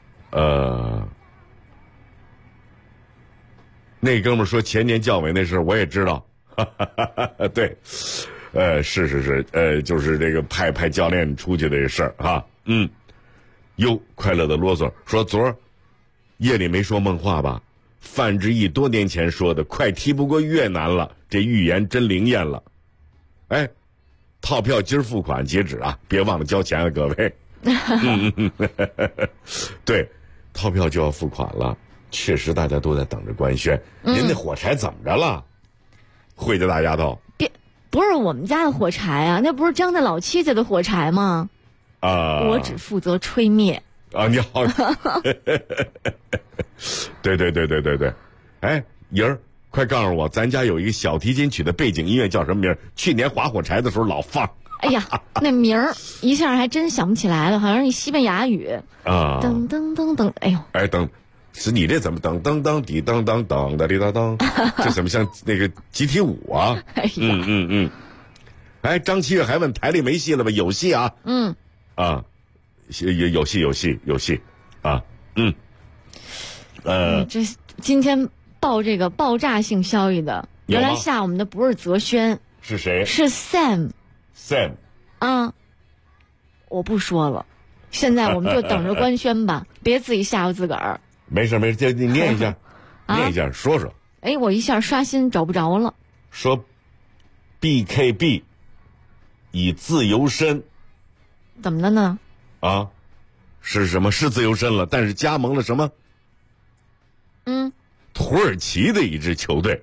那哥们儿说前年教委那事我也知道，对，是，就是这个派教练出去的这事儿哈。快乐的啰嗦说昨儿夜里没说梦话吧？范志毅多年前说的，快踢不过越南了，这预言真灵验了。哎，套票今儿付款截止啊，别忘了交钱啊，各位。对，套票就要付款了，确实大家都在等着官宣。您那火柴怎么着了？会的大丫头， 不是我们家的火柴啊，那不是张大老七家的火柴吗？我只负责吹灭。 你好。对。哎，莹儿，快告诉我，咱家有一个小提琴曲的背景音乐叫什么名？去年划火柴的时候老放。 哎呀，那名儿一下还真想不起来了，好像是西班牙语啊。噔噔噔噔，哎呦， 哎等，是你这怎么噔噔噔滴噔噔噔的滴噔噔？这怎么像那个集体舞啊？哎，张七月还问台里没戏了吧？有戏啊。有戏啊。 这今天报这个爆炸性消息的，原来吓我们的不是泽轩， 是谁？ 是 Sam。我不说了，现在我们就等着官宣吧，别自己吓唬自个儿。 没事，你念一下，念一下，说说。 哎，我一下刷新找不着了。 说 BKB 以自由身。 怎么了呢？ 是什么？是自由身了，但是加盟了什么？土耳其的一支球队。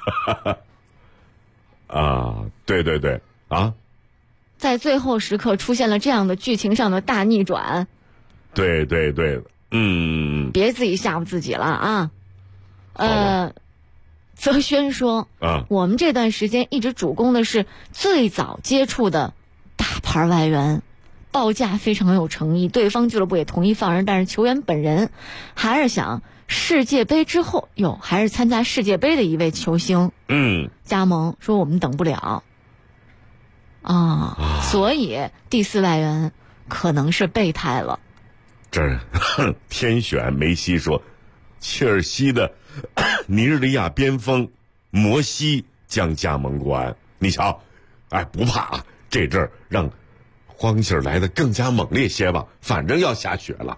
对啊。 在最后时刻出现了这样的剧情上的大逆转。 对， 别自己吓唬自己了啊。泽轩说我们这段时间一直主攻的是最早接触的大牌外援，报价非常有诚意，对方俱乐部也同意放人，但是球员本人还是想世界杯之后还是参加世界杯的一位球星加盟，说我们等不了所以第4外援可能是备胎了。 这天选梅西说，切尔西的尼日利亚边锋摩西将加盟国安。你瞧，不怕啊，这阵儿让荒信儿来的更加猛烈些吧，反正要下雪了。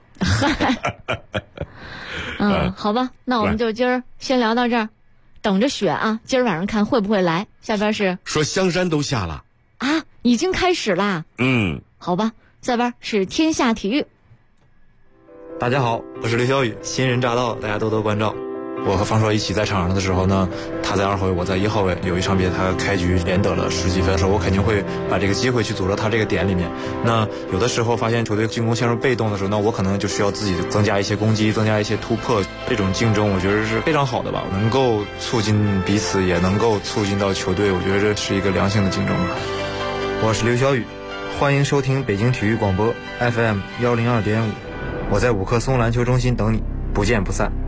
好吧，那我们就今儿先聊到这儿，等着雪啊，今儿晚上看会不会来。下边是说香山都下了已经开始啦。好吧，下边是天下体育。 大家好，我是刘晓宇，新人乍到，大家多多关照。我和方硕一起在场上的时候呢，他在2号位，我在1号位。有一场比赛他开局连得了10几分，说我肯定会把这个机会去组织他这个点里面。那有的时候发现球队进攻陷入被动的时候，那我可能就需要自己增加一些攻击，增加一些突破。这种竞争我觉得是非常好的吧，能够促进彼此，也能够促进到球队，我觉得这是一个良性的竞争吧。我是刘晓宇，欢迎收听北京体育广播 FM 102.5，我在5棵松篮球中心等你，不见不散。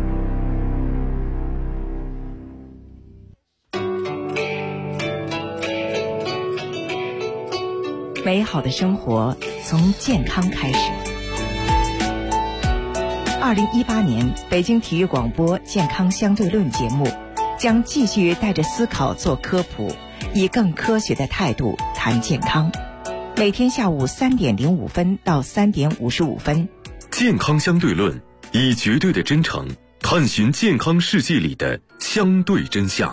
美好的生活从健康开始。2018年北京体育广播健康相对论节目将继续带着思考做科普，以更科学的态度谈健康。每天下午3点05分到3点55分。 健康相对论，以绝对的真诚探寻健康世界里的相对真相。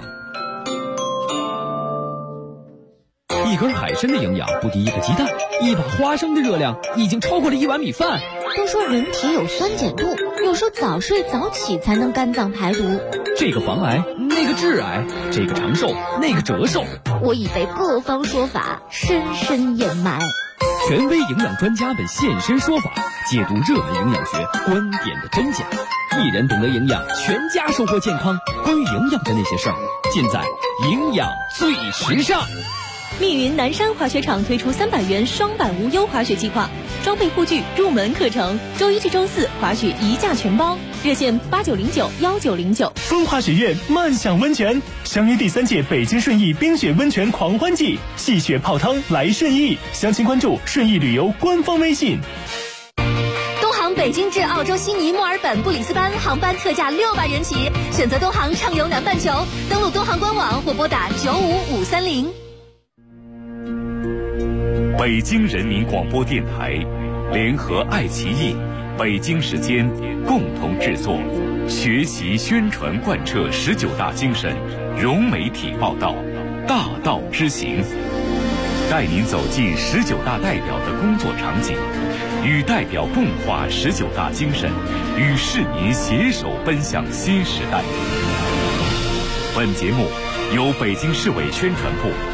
一根海参的营养不敌一个鸡蛋，一把花生的热量已经超过了1碗米饭。 都说人体有酸碱度，有时候早睡早起才能肝脏排毒。 这个防癌，那个致癌，这个长寿，那个折寿。 我已被各方说法深深掩埋。 权威营养专家们现身说法，解读热门营养学观点的真假。一人懂得营养，全家收获健康。关于营养的那些事儿，尽在营养最时尚。 密云南山滑雪场推出300元双板无忧滑雪计划，装备护具入门课程，周一至周四滑雪一价全包，热线89091909。 风华雪院慢享温泉，相约第3届北京顺义冰雪温泉狂欢季，戏雪泡汤来顺义，详情关注顺义旅游官方微信。 东航北京至澳洲悉尼、墨尔本、布里斯班航班特价600元起，选择东航畅游南半球，登录东航官网或拨打95530。 北京人民广播电台联合爱奇艺、北京时间共同制作，学习宣传贯彻19大精神，融媒体报道，大道之行，带您走进19大代表的工作场景，与代表共话19大精神，与市民携手奔向新时代。本节目由北京市委宣传部、